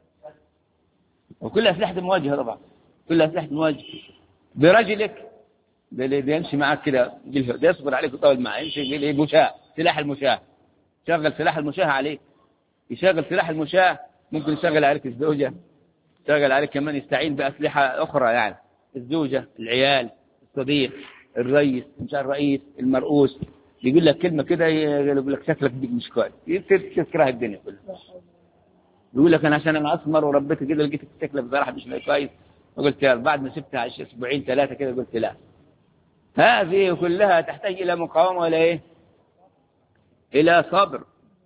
وكل اسلحه مواجهه طبعا، كل اسلحه مواجهه. برجلك بيمشي معك كده، يصبر عليك ويطول معك، يمشي مشاة، سلاح المشاة، شغل سلاح المشاة عليك، يشغل سلاح المشاة، ممكن يشغل عليك الزوجة، يشغل عليك كمان يستعين بأسلحة أخرى، يعني الزوجة، العيال، الصديق، الرئيس، مش الرئيس، المرؤوس. يقول لك كلمة كده يقول لك شكلك مش كويس، تكره الدنيا كلها. يقول لك أنا عشان أنا أسمر وربيت كده لقيتك شكلك بصراحة مش كويس، وقلت يا بعد ما سبتها 2 أسبوع 3 كده قلت لا. هذه كلها تحتاج إلى مقاومة ولا إيه؟ إلى صبر.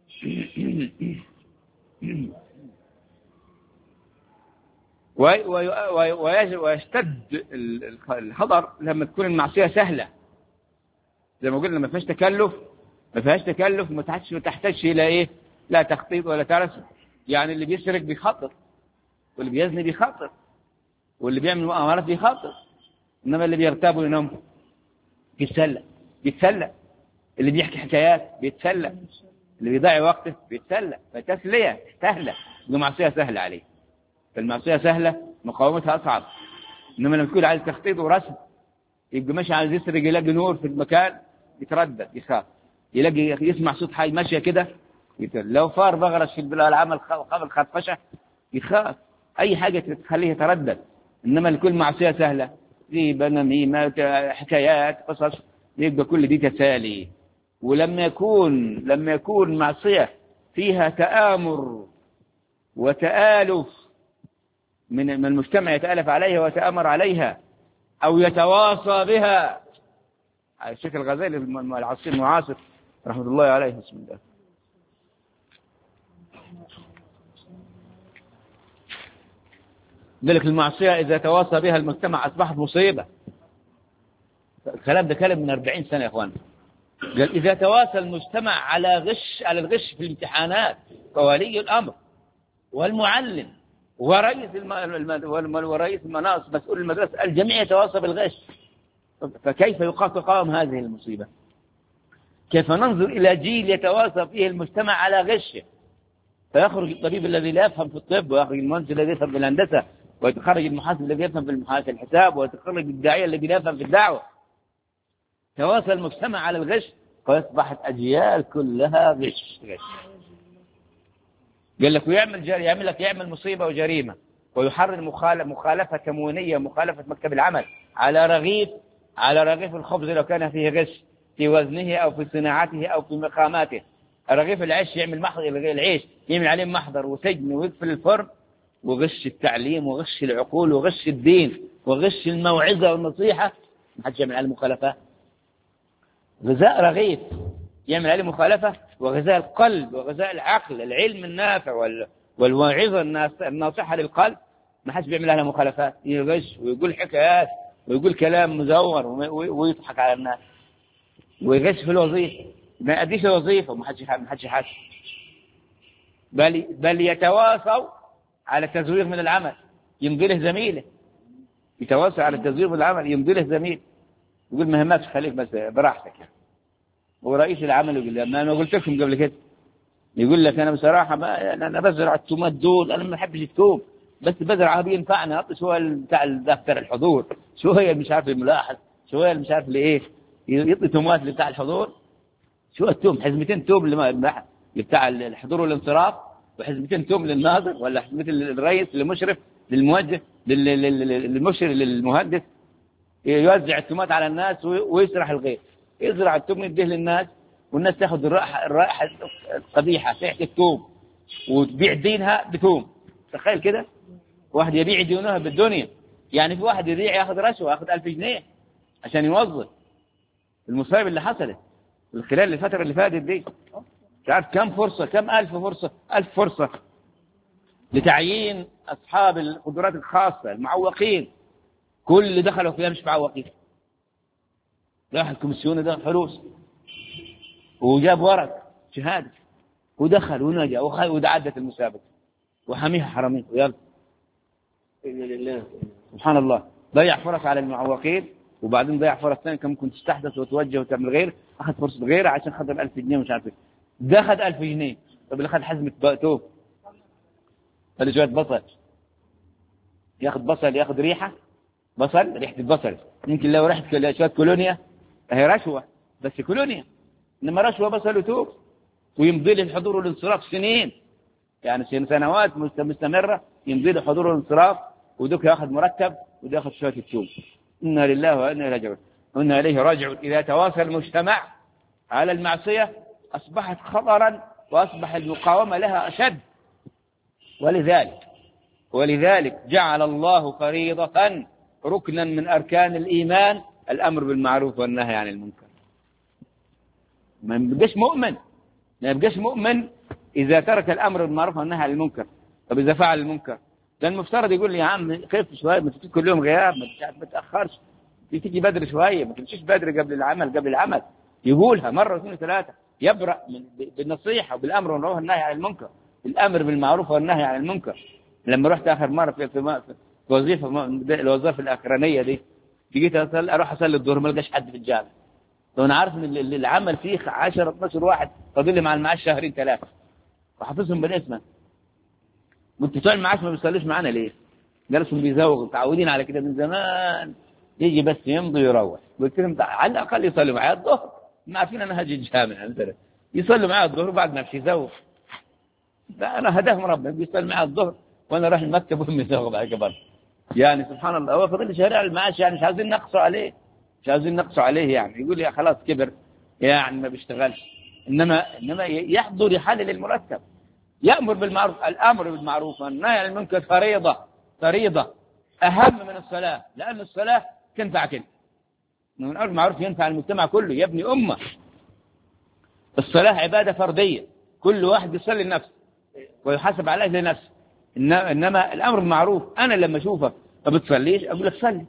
ويشتد الحذر لما تكون المعصية سهلة، زي ما قلنا ما فيهاش تكلف، ما تحتاجش إلى إيه؟ لا تخطيط ولا ترس. يعني اللي بيسرق بيخطط، واللي بيزني بيخطط، واللي بيعمل مؤامرات بيخطط، إنما اللي بيغتاب وينام بيتسلى، اللي بيحكي حكايات بيتسلى، اللي بيضيع وقته بيتسلى. فتسلية سهلة، المعصية سهلة عليه، فالمعصية سهلة مقاومتها أصعب. إنما لما تكون عايز تخطيط ورسم، يبقى ماشي عايز يسرق، يلاقي نور في المكان يتردد يخاف، يسمع صوت حي ماشية كده لو فار بغرس في العمل قبل خطفشة يخاف، أي حاجة تخليه يتردد. إنما لكل معصية سهلة ريبة، نميمة، حكايات، قصص، يبقى كل دي تسالي. ولما يكون معصية فيها تآمر وتآلف من المجتمع، يتآلف عليها ويتآمر عليها أو يتواصى بها. الشيخ الغزالي المعاصر رحمة الله عليه، بسم الله، ذلك المعصية إذا تواصى بها المجتمع أصبحت مصيبة. الكلام ده كلام من 40 سنة يا أخوان. قال إذا تواصى المجتمع على الغش في الامتحانات، فولي الأمر والمعلم ورئيس المناصب مسؤول المدرسة الجميع يتواصى بالغش، فكيف يقاوم هذه المصيبة؟ كيف ننظر إلى جيل يتواصى فيه المجتمع على غشه، فيخرج الطبيب الذي لا يفهم في الطب، ويخرج المهندس الذي يفهم في الهندسة، ويتخرج المحاسب الذي يفهم في الحساب، ويتخرج الداعية الذي لا يفهم في الدعوة. تواصل المجتمع على الغش فأصبحت أجيال كلها غش. قال لك يعمل مصيبة وجريمة ويحرر مخالفة كمونية، مخالفة مكتب العمل على رغيف الخبز لو كان فيه غش في وزنه أو في صناعته أو في مقاماته. رغيف العيش العيش يعمل عليه محضر وسجن ويقفل الفرن، وغش التعليم وغش العقول وغش الدين وغش الموعظة والنصيحة ما حدش يعمل عليه مخالفة. غذاء رغيف يعمل عليه مخالفة، وغذاء القلب وغذاء العقل العلم النافع والموعظة الناصحة للقلب ما حدش بيعمل عليها مخالفات. يغش ويقول حكايات ويقول كلام مزور ويضحك على الناس ويغش في الوظيفة، ما يأديش الوظيفة وما حدش يحاسب، بل يتواصوا على التزوير من العمل يمضي له زميله، يتواصل على التزوير من العمل يمضي له زميل يقول مهمات خليك بس براحتك يعني. ورئيس العمل يقول لي ما انا قلت لكم قبل كده، يقول لك انا بصراحه ما انا بزرع التومات دول، انا ما بحبش التوم بس بزرعها بينفعني، اعطي شويه بتاع دفتر الحضور، شويه مش عارف الملاحظ، شويه مش عارف لايه، يعطي تومات بتاع الحضور، شويه توم حزمتين توم بتاع الحضور والانصراف، وحزمتين توم للناظر ولا حزمتين للرئيس للمشرف للموجه للمشرف للمهندس، يوزع التومات على الناس ويسرح الغيث، يزرع التوم يديه للناس والناس تاخذ الرائحه القبيحه ريحه التوم وتبيع دينها بتوم. تخيل كده واحد يبيع دينها بالدنيا، يعني في واحد يبيع ياخذ رشوه ياخذ 1000 جنيه عشان يوظف. المصايب اللي حصلت خلال الفتره اللي فاتت دي مش عارف كم فرصه، كم 1000 فرصه لتعيين اصحاب القدرات الخاصه المعوقين، كل اللي دخلوا فيها مش معوقين، راح الكوميسيون ده فلوس وجاب ورق شهاده ودخل ونجا وعدت المسابقه وحميها حرمين ويلا سبحان الله. ضيع فرص على المعوقين وبعدين ضيع فرص ثانيه كم ممكن تستحدث وتوجه وتعمل غير، اخذ فرصه غيره عشان خاطر 1000 جنيه مش عارف ايه، ده اخذ 1000 جنيه. طب اللي اخذ حزمه توب ولا شويه بصل، ياخذ بصل ياخذ ريحه البصل، يمكن لو رحت شويه كولونيا هي رشوه بس كولونيا، انما رشوه بصل وتوب ويمضي له الحضور والانصراف سنين، يعني سنوات مستمره يمضي له حضور والانصراف، ودوك ياخذ مرتب وده ياخذ شويه التوب. انا لله وانا اليه راجعون. اذا تواصل المجتمع على المعصيه اصبحت خطرا واصبح المقاومه لها اشد. ولذلك جعل الله فريضة ركنا من أركان الإيمان الأمر بالمعروف والنهي عن المنكر. ما يبقاش مؤمن إذا ترك الأمر بالمعروف والنهي عن المنكر. طب إذا فعل المنكر ده المفترض يقول لي يا عم خف شوية، ما تجيش كل يوم غياب، ما تأخرش، تيجي بدري شوية، ما تمشيش بدري قبل العمل يقولها مرة واثنين وثلاثة، يبرأ بالنصيحة وبالأمر بالمعروف والنهي عن المنكر، الأمر بالمعروف والنهي عن المنكر. لما رحت آخر مرة في الوظيفة الأخرانية دي، جيت أروح أصلي الظهر ما لقاش حد في الجامع. لو أنا عارف إن العمل فيه 10-12 واحد فاضل لي مع المعاش 2-3 وحافظهم بالاسم، وأنت بتوع المعاش ما بيصليش معانا ليه؟ جالسهم بيزوغوا متعودين على كده من زمان، يجي بس يمضي ويروح. قلت لهم على الأقل يصلي معايا الظهر، ما عارفين أنا هاجي الجامع مثلا، يصلي معايا الظهر وبعد ما يزوغ. أنا هداهم ربنا بيصلي معايا الظهر وانا رايح المكتب وهم يزوغوا بعد كبر. يعني سبحان الله هو فضل شارع المعاش، يعني مش عايزين نقصوا عليه يعني يقول يا خلاص كبر يعني ما بيشتغلش، انما يحضر يحلل المرتب، يأمر بالمعروف. الامر بالمعروف والنهي عن المنكر فريضة اهم من الصلاة، لان الصلاة تنفع كده، من الامر بالمعروف ينفع المجتمع كله يبني امة. الصلاة عبادة فردية كل واحد يصلي لنفسه ويحاسب على اجل نفسه، إنما الأمر بالمعروف أنا لما أشوفك ما بتصليش أقول لك صلي.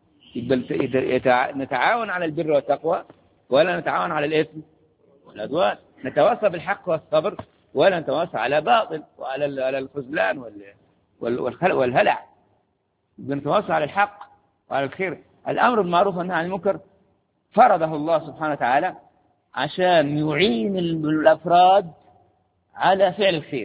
نتعاون على البر والتقوى ولا نتعاون على الإثم والعدوان، نتواصى بالحق والصبر ولا نتواصى على باطل وعلى الخذلان والهلع، نتواصى على الحق وعلى الخير. الأمر بالمعروف والنهي عن المنكر فرضه الله سبحانه وتعالى عشان يعين الأفراد على فعل الخير.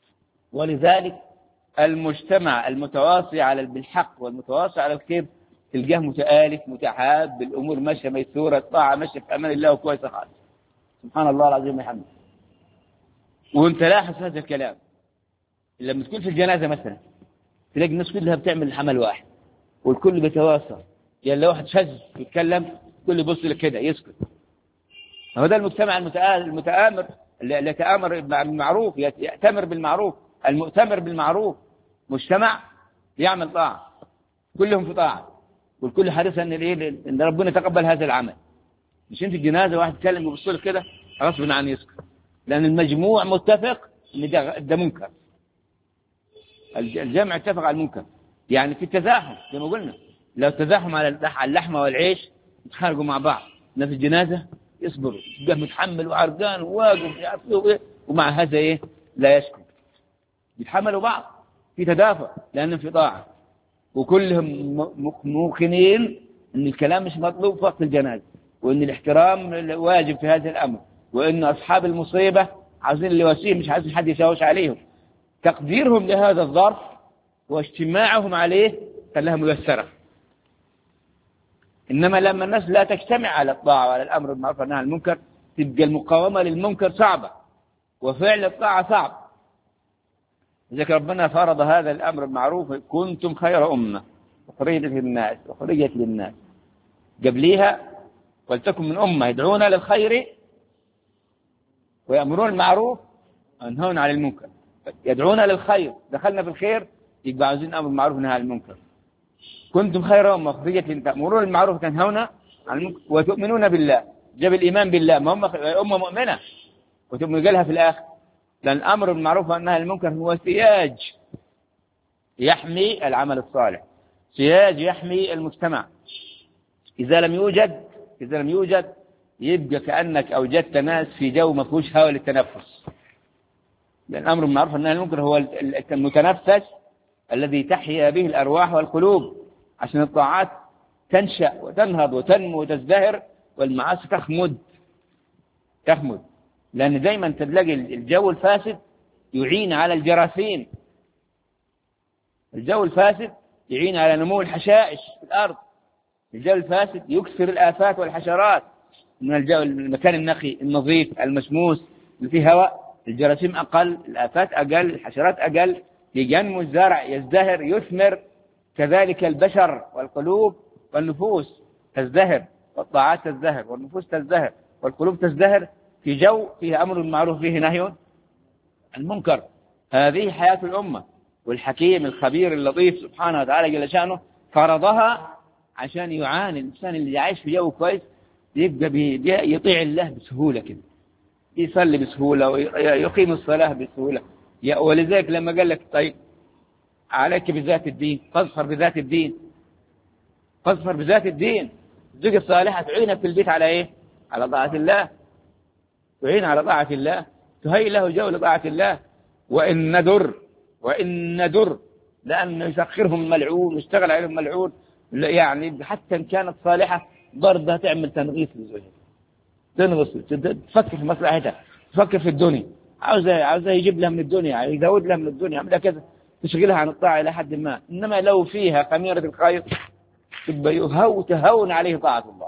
ولذلك المجتمع المتواصي على بالحق والمتواصي على الخير تلقاه متآلف متحاب، الأمور ماشية ميسورة، الطاعة ماشية في أمان الله وكويسة خالص. سبحان الله العظيم وبحمده. وانت لاحظ هذا الكلام لما تكون في الجنازة مثلا، تلاقي الناس كلها بتعمل العمل واحد والكل بيتواصل، يعني لو واحد شاذ يتكلم كل يبص لك كده يسكت. هو ده المجتمع المتآمر اللي يتآمر بالمعروف، يأتمر بالمعروف، المؤتمر بالمعروف، مجتمع يعمل طاعة، كلهم في طاعة، والكل حريص ان ربنا يتقبل هذا العمل. مش انت الجنازة واحد يتكلم ويبص لك كده غصب عنه يسكت، لأن المجموع متفق ان ده منكر. الجمع اتفق على المنكر. يعني في التزاحم زي ما قلنا، لو تزاحم على اللحمة والعيش يتخانقوا مع بعض، في الجنازة يصبر، يبقى متحمل وعرقان وواقف ومع هذا ايه لا يسكت، يتحملوا بعض في تدافع لأنهم في طاعة، وكلهم موقنين ان الكلام مش مطلوب في وقت الجنازة، وان الاحترام واجب في هذا الأمر، وان أصحاب المصيبة عايزين اللي يواسيهم، مش عايزين حد يشاوش عليهم. تقديرهم لهذا الظرف واجتماعهم عليه خلاها ميسرة. إنما لما الناس لا تجتمع على الطاعة وعلى الأمر بالمعروف والنهي عن المنكر، تبقى المقاومة للمنكر صعبة وفعل الطاعة صعب. لذلك ربنا فرض هذا الأمر بالمعروف: كنتم خير أمة أخرجت للناس. قبليها: ولتكن من أمة يدعون للخير ويأمرون بالمعروف وينهون عن المنكر. يدعون للخير، دخلنا في الخير، يبقى عاوزين أمر بالمعروف ونهي عن المنكر. كنتم خير أمة أخرجت للناس تأمرون بالمعروف وتنهون عن المنكر وتؤمنون بالله. جاب الإيمان بالله، ما هم أمة مؤمنة وتؤمن قالها في الآخر، لأن الأمر بالمعروف والنهي عن المنكر هو سياج يحمي العمل الصالح، سياج يحمي المجتمع. إذا لم يوجد يبقى كأنك أوجدت ناس في جو ما فيهوش هواء للتنفس. لأن الأمر بالمعروف والنهي عن المنكر هو المتنفس الذي تحيا به الأرواح والقلوب، عشان الطاعات تنشأ وتنهض وتنمو وتزدهر، والمعاصي تخمد. لأن دايما تلاقي الجو الفاسد يعين على الجراثيم، الجو الفاسد يعين على نمو الحشائش في الأرض، الجو الفاسد يكثر الآفات والحشرات. من المكان النقي النظيف المشموس اللي فيه هواء، الجراثيم أقل، الآفات أقل، الحشرات أقل، ينمو الزرع، يزدهر، يثمر. كذلك البشر والقلوب والنفوس تزدهر، والطاعات تزدهر، والنفوس تزدهر، والقلوب تزدهر في جو فيه أمر بالمعروف فيه نهي عن المنكر. هذه حياة الأمة. والحكيم الخبير اللطيف سبحانه وتعالى جل شأنه فرضها عشان يعاني الإنسان اللي يعيش في جو كويس، يبقى يطيع الله بسهولة كده، يصلي بسهولة ويقيم الصلاة بسهولة. ولذلك لما قال لك: طيب عليك بذات الدين، فاظفر بذات الدين، فاظفر بذات الدين. الزوجة الصالحة تعينك في البيت على إيه؟ على طاعة الله، تعين على طاعة الله، تهيئ له جو لطاعة الله. وإن ندر لأنه يسخرهم ملعون ويشتغل عليهم ملعون. يعني حتى إن كانت صالحة برضه تعمل تنغيص لزوجها، تنغص، تفكر في مصلحتها، تفكر في الدنيا، عاوزة يجيب لها من الدنيا، يزود لها من الدنيا، يعملها كذا، تشغلها عن الطاعة إلى حد ما. إنما لو فيها خميرة الخير تبقى تهون عليه طاعة الله.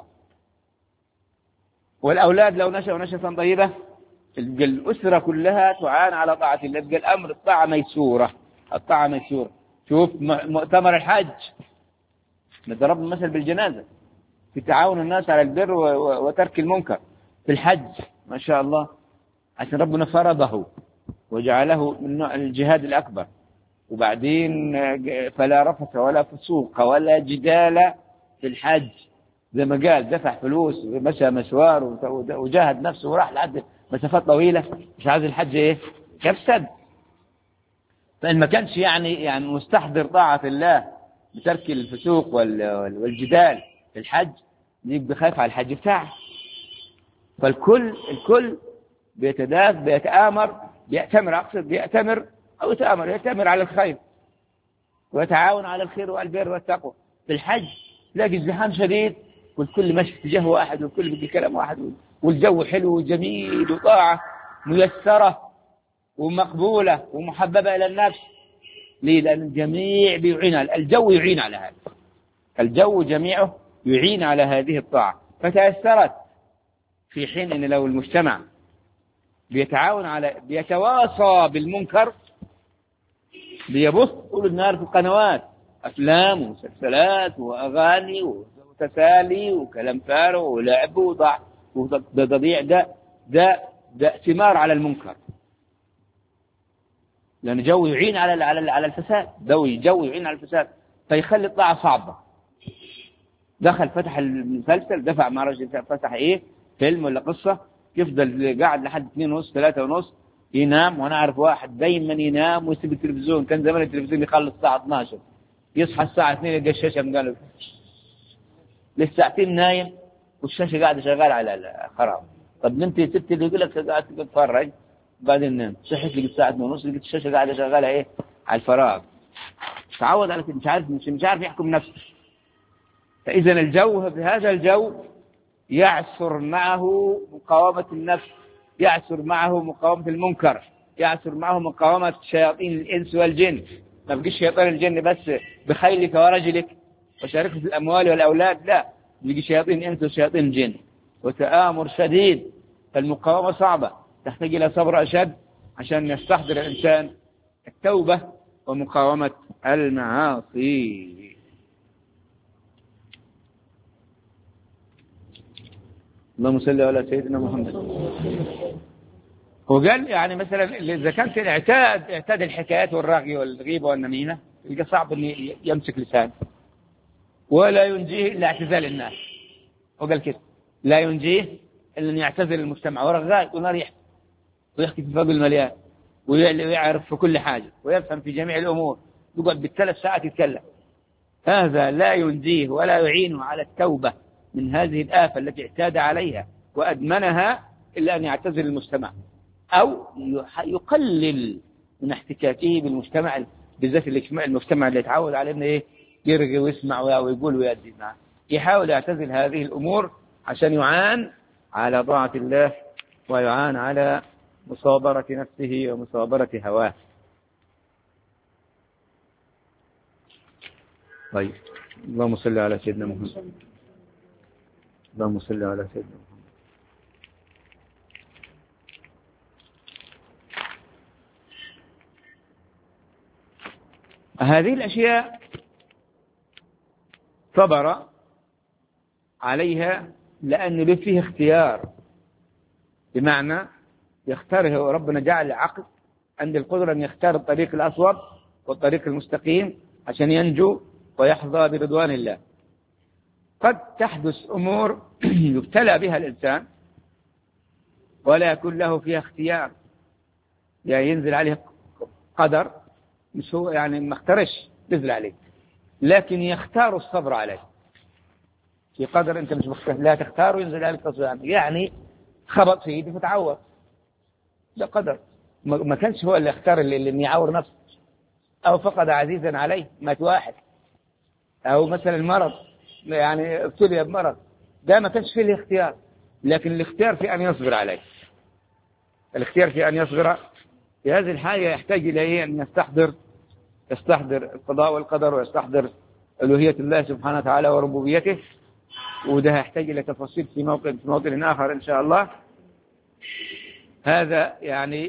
والأولاد لو نشأوا نشأة طيبة، الأسرة كلها تعان على طاعة الله، يبقى الأمر الطاعة ميسورة. شوف مؤتمر الحج، نضرب المثل بالجنازة في تعاون الناس على البر وترك المنكر. في الحج ما شاء الله، عشان ربنا فرضه وجعله من نوع الجهاد الأكبر. وبعدين فلا رفث ولا فسوق ولا جدال في الحج، زي ما قال دفع فلوس ومشى مشوار وجاهد نفسه وراح لحد مسافات طويلة، مش عايز الحج ايه يفسد. فإن ما كانش يعني مستحضر طاعة الله بترك الفسوق والجدال في الحج، يبقى خايف على الحج بتاعه. فالكل يأتمر على الخير ويتعاون على الخير والبر والتقوى. في الحج تلاقي الزحام شديد والكل ماشي في اتجاه واحد والكل بدي كلام واحد، والجو حلو وجميل وطاعة ميسرة ومقبولة ومحببة إلى النفس. ليه؟ لأن الجميع الجو يعين على هذا. الجو جميعه يعين على هذه الطاعة، فتأثرت. في حين أن لو المجتمع بيتواصى بالمنكر، بيبث طول النهار في القنوات أفلام ومسلسلات وأغاني وتسالي وكلام فارغ ولعب وتضييع، ده ثمار على المنكر، لأن جو يعين على الفساد، جو يعين على الفساد، فيخلي الطاعة صعبة. دخل فتح المسلسل، دفع مع رجل فتح فيلم ولا قصة، يفضل قاعد لحد 2:30 3:30 ينام. وأنا أعرف واحد دايما ينام ويسيب التلفزيون، كان زمان التلفزيون يخلص الساعة 12، يصحى الساعة 2 يلقى الشاشة مقلب، للساعتين نايم والشاشة قاعدة شغالة على الخراب. طب نمت يا ستي اللي يقول لك قاعد تتفرج، بعدين نام، صحيت لقيت الساعة 2:30 لقيت الشاشة قاعدة شغالة على الفراغ. تعود على كده، مش عارف يحكم نفسه. فإذا الجو، بهذا الجو يعسر معه مقاومة النفس، يعسر معه مقاومة المنكر، يعسر معه مقاومة شياطين الإنس والجن. ما بقيش شيطان الجن بس بخيلك ورجلك وشاركه في الأموال والأولاد، لا، بيجي شياطين الإنس وشياطين الجن وتآمر شديد. فالمقاومة صعبة، تحتاج إلى صبر أشد عشان يستحضر الإنسان التوبة ومقاومة المعاصي. اللهم صل على سيدنا محمد. وقال يعني مثلا إذا كانت اعتاد الحكايات والرغي والغيبة والنميمة، يبقى صعب أن يمسك لسانه، ولا ينجيه إلا اعتزال الناس. وقال كده لا ينجيه إلا أن يعتزل المجتمع، ورغاي ونار ويحكي في فوق المليان ويعرف في كل حاجة ويفهم في جميع الأمور، يقعد ب3 ساعات يتكلم. هذا لا ينجيه ولا يعينه على التوبة من هذه الآفة التي اعتاد عليها وأدمنها، إلا أن يعتزل المجتمع أو يقلل من احتكاكه بالمجتمع، بالذات المجتمع اللي يتعود على أنه يرغي ويسمع ويقول ويأدي معه. يحاول يعتزل هذه الأمور عشان يعان على طاعة الله ويعان على مصابرة نفسه ومصابرة هواه. طيب، اللهم صل على سيدنا محمد. اللهم صل على سيدنا محمد. هذه الأشياء صبر عليها لأن له فيه اختيار، بمعنى يختاره ربنا، جعل العقل عند القدرة أن يختار الطريق الأصوب والطريق المستقيم عشان ينجو ويحظى برضوان الله. قد تحدث أمور يبتلى بها الإنسان ولا يكون له فيها اختيار، يعني ينزل عليه قدر، مش هو يعني ما اختارش نزل عليه، لكن يختار الصبر عليه. في قدر أنت مش لا تختاره ينزل عليك الصبر، يعني خبط في يدي فتعور، ده قدر. ما كانش هو اللي اختار اللي يعور نفسه، أو فقد عزيزا عليه مات واحد، أو مثلا المرض يعني ابتلي بمرض، ده ما كانش فيه الاختيار، لكن الاختيار في أن يصبر عليه. الاختيار في أن يصبر في هذه الحاجة يحتاج إلى أن يستحضر القضاء والقدر، ويستحضر ألوهية الله سبحانه وتعالى وربوبيته، وده يحتاج إلى تفاصيل في موطن آخر إن شاء الله. هذا يعني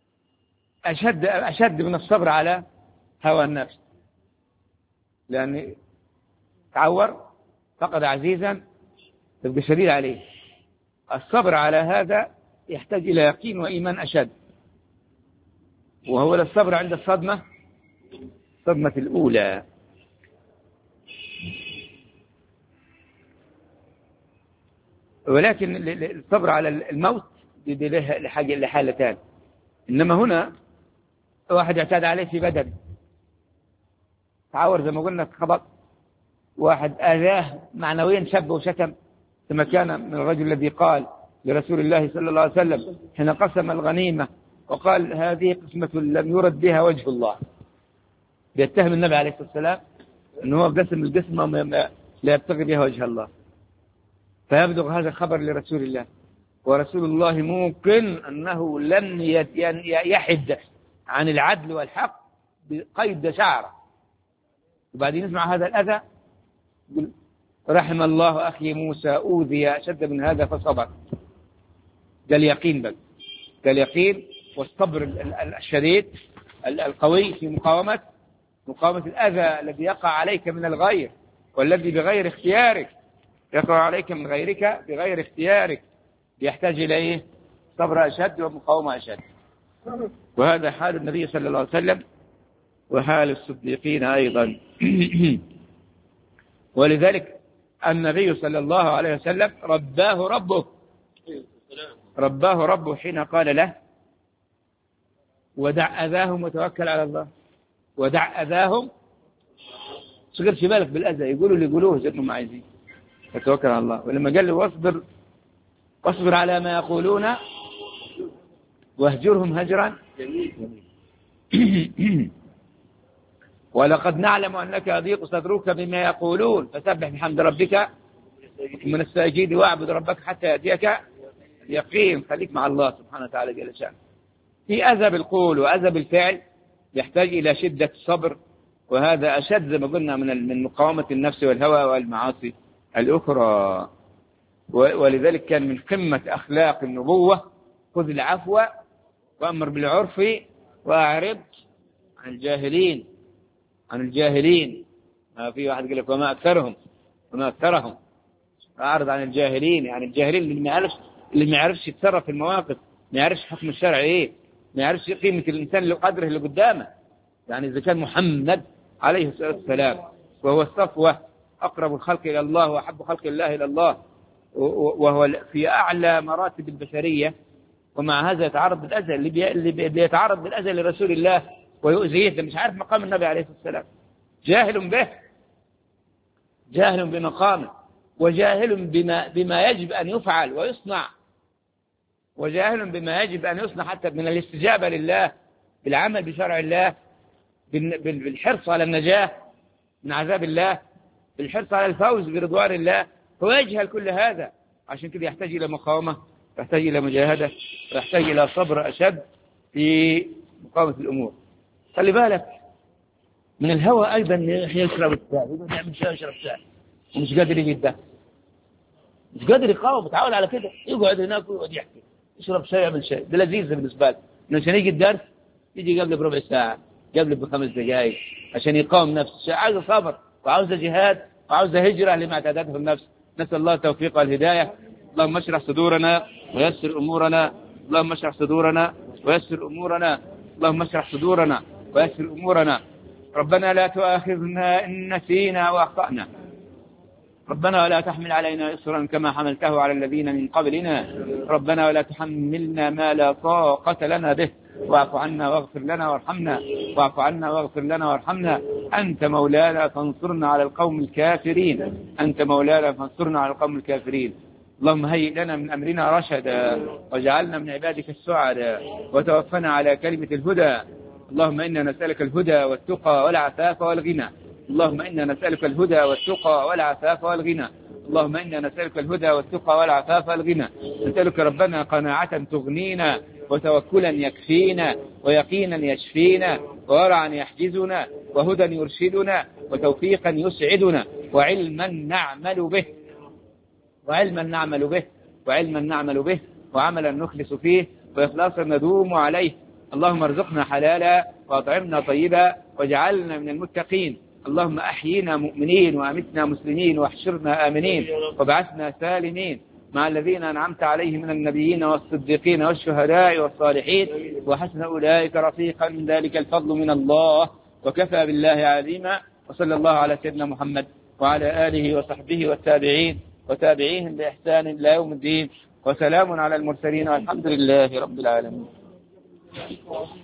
أشد من الصبر على هوى النفس، لأن تعور فقد عزيزا تبقى شديد عليه. الصبر على هذا يحتاج إلى يقين وإيمان أشد، وهو الصبر عند الصدمة الأولى. ولكن الصبر على الموت له لحالتان. إنما هنا واحد اعتاد عليه في بدن، تعور زي ما قلنا، خبط واحد آذاه معنويا، شب وشتم، كما كان من الرجل الذي قال لرسول الله صلى الله عليه وسلم حين قسم الغنيمة وقال هذه قسمة لم يرد بها وجه الله، بيتهم النبي عليه الصلاة والسلام أنه قسم القسمة لا يبتغي بها وجه الله. فيبلغ هذا الخبر لرسول الله، ورسول الله ممكن أنه لن يحد عن العدل والحق بقيد شعره، وبعدين يسمع هذا الأذى رحم الله أخي موسى أوذي أشد من هذا فصبر. ده اليقين بل، ده اليقين والصبر الشديد القوي في مقاومة الأذى الذي يقع عليك من الغير، والذي بغير اختيارك يقع عليك من غيرك بغير اختيارك، يحتاج إليه صبر أشد ومقاومة أشد. وهذا حال النبي صلى الله عليه وسلم وحال الصديقين أيضا. ولذلك النبي صلى الله عليه وسلم رباه ربه حين قال له ودع أذاهم وتوكل على الله. ودع أذاهم، صغير في بالك بالأذى، يقولوا اللي يقولوه زي ما عايزين، وتوكل على الله. ولما قال له واصبر على ما يقولون واهجرهم هجرا ولقد نعلم أنك يضيق صدرك بما يقولون فسبح بحمد ربك من الساجدين واعبد ربك حتى يأتيك اليقين. خليك مع الله سبحانه وتعالى جل شأنه. في أذى بالقول وأذى بالفعل يحتاج إلى شدة الصبر، وهذا أشد زي ما قلنا من مقاومة النفس والهوى والمعاصي الأخرى. ولذلك كان من قمة أخلاق النبوة خذ العفو وأمر بالعرف وأعرض عن الجاهلين. ما في واحد يقول لك وما أكثرهم أعرض عن الجاهلين، يعني الجاهلين اللي ما يعرفش يتصرف في المواقف، ما يعرفش حكم الشرع إيه، ما يعرفش قيمة الإنسان لقدره اللي قدامه. يعني إذا كان محمد عليه الصلاة والسلام وهو الصفوة أقرب الخلق إلى الله وأحب خلق الله إلى الله، وهو في أعلى مراتب البشرية، ومع هذا يتعرض بالأذى. اللي بيتعرض بالأذى لرسول الله ويؤذيه ده مش عارف مقام النبي عليه الصلاة والسلام، جاهل بمقامه، وجاهل بما يجب أن يفعل ويصنع، وجاهل بما يجب أن يصنع حتى من الاستجابة لله بالعمل بشرع الله، بالحرص على النجاة من عذاب الله، بالحرص على الفوز برضوان الله. هو يجهل كل هذا، عشان كده يحتاج إلى مقاومة، يحتاج إلى مجاهدة، ويحتاج إلى صبر أشد في مقاومة الأمور. خلي بالك من الهوى أيضا يشرب الشاي، يعمل شاي يشرب شاي ومش قادر يجي ده، مش قادر يقاوم، متعود على كده، يقعد هناك ويقعد يحكي يشرب شاي يعمل شاي. ده لذيذ بالنسبة له، إنه عشان يجي الدرس يجي قبل بربع ساعة، قبل ب5 دقائق، عشان يقاوم نفسه. عاوز صبر وعاوز جهاد وعاوز هجرة لما اعتادته النفس. نسأل الله التوفيق والهداية. اللهم اشرح صدورنا ويسر أمورنا، اللهم اشرح صدورنا ويسر أمورنا، اللهم اشرح صدورنا ويسر أمورنا. ربنا لا تؤاخذنا إن نسينا وأخطأنا، ربنا ولا تحمل علينا إصرا كما حملته على الذين من قبلنا، ربنا ولا تحملنا ما لا طاقة لنا به، واعف عنا واغفر لنا وارحمنا، واعف عنا واغفر لنا وارحمنا. أنت مولانا فانصرنا على القوم الكافرين، أنت مولانا فانصرنا على القوم الكافرين. اللهم هيئ لنا من أمرنا رشدا، واجعلنا من عبادك السعداء، وتوفنا على كلمة الهدى. اللهم إنا نسألك الهدى والتقى والعفاف والغنى، اللهم إنا نسألك الهدى والتقى والعفاف والغنى، اللهم إنا نسألك الهدى والتقى والعفاف والغنى. نسألك ربنا قناعة تغنينا، وتوكلا يكفينا، ويقينا يشفينا، وورعا يحجزنا، وهدى يرشدنا، وتوفيقا يسعدنا، وعلما نعمل به، وعملا نخلص فيه، وإخلاصا ندوم عليه. اللهم ارزقنا حلالا وأطعمنا طيبا، واجعلنا من المتقين. اللهم أحيينا مؤمنين وأمتنا مسلمين، واحشرنا آمنين، وابعثنا سالمين مع الذين أنعمت عليهم من النبيين والصديقين والشهداء والصالحين، وحسن أولئك رفيقا. ذلك الفضل من الله، وكفى بالله عليما. وصلى الله على سيدنا محمد وعلى آله وصحبه والتابعين وتابعيهم بإحسان إلى يوم الدين، وسلام على المرسلين، والحمد لله رب العالمين.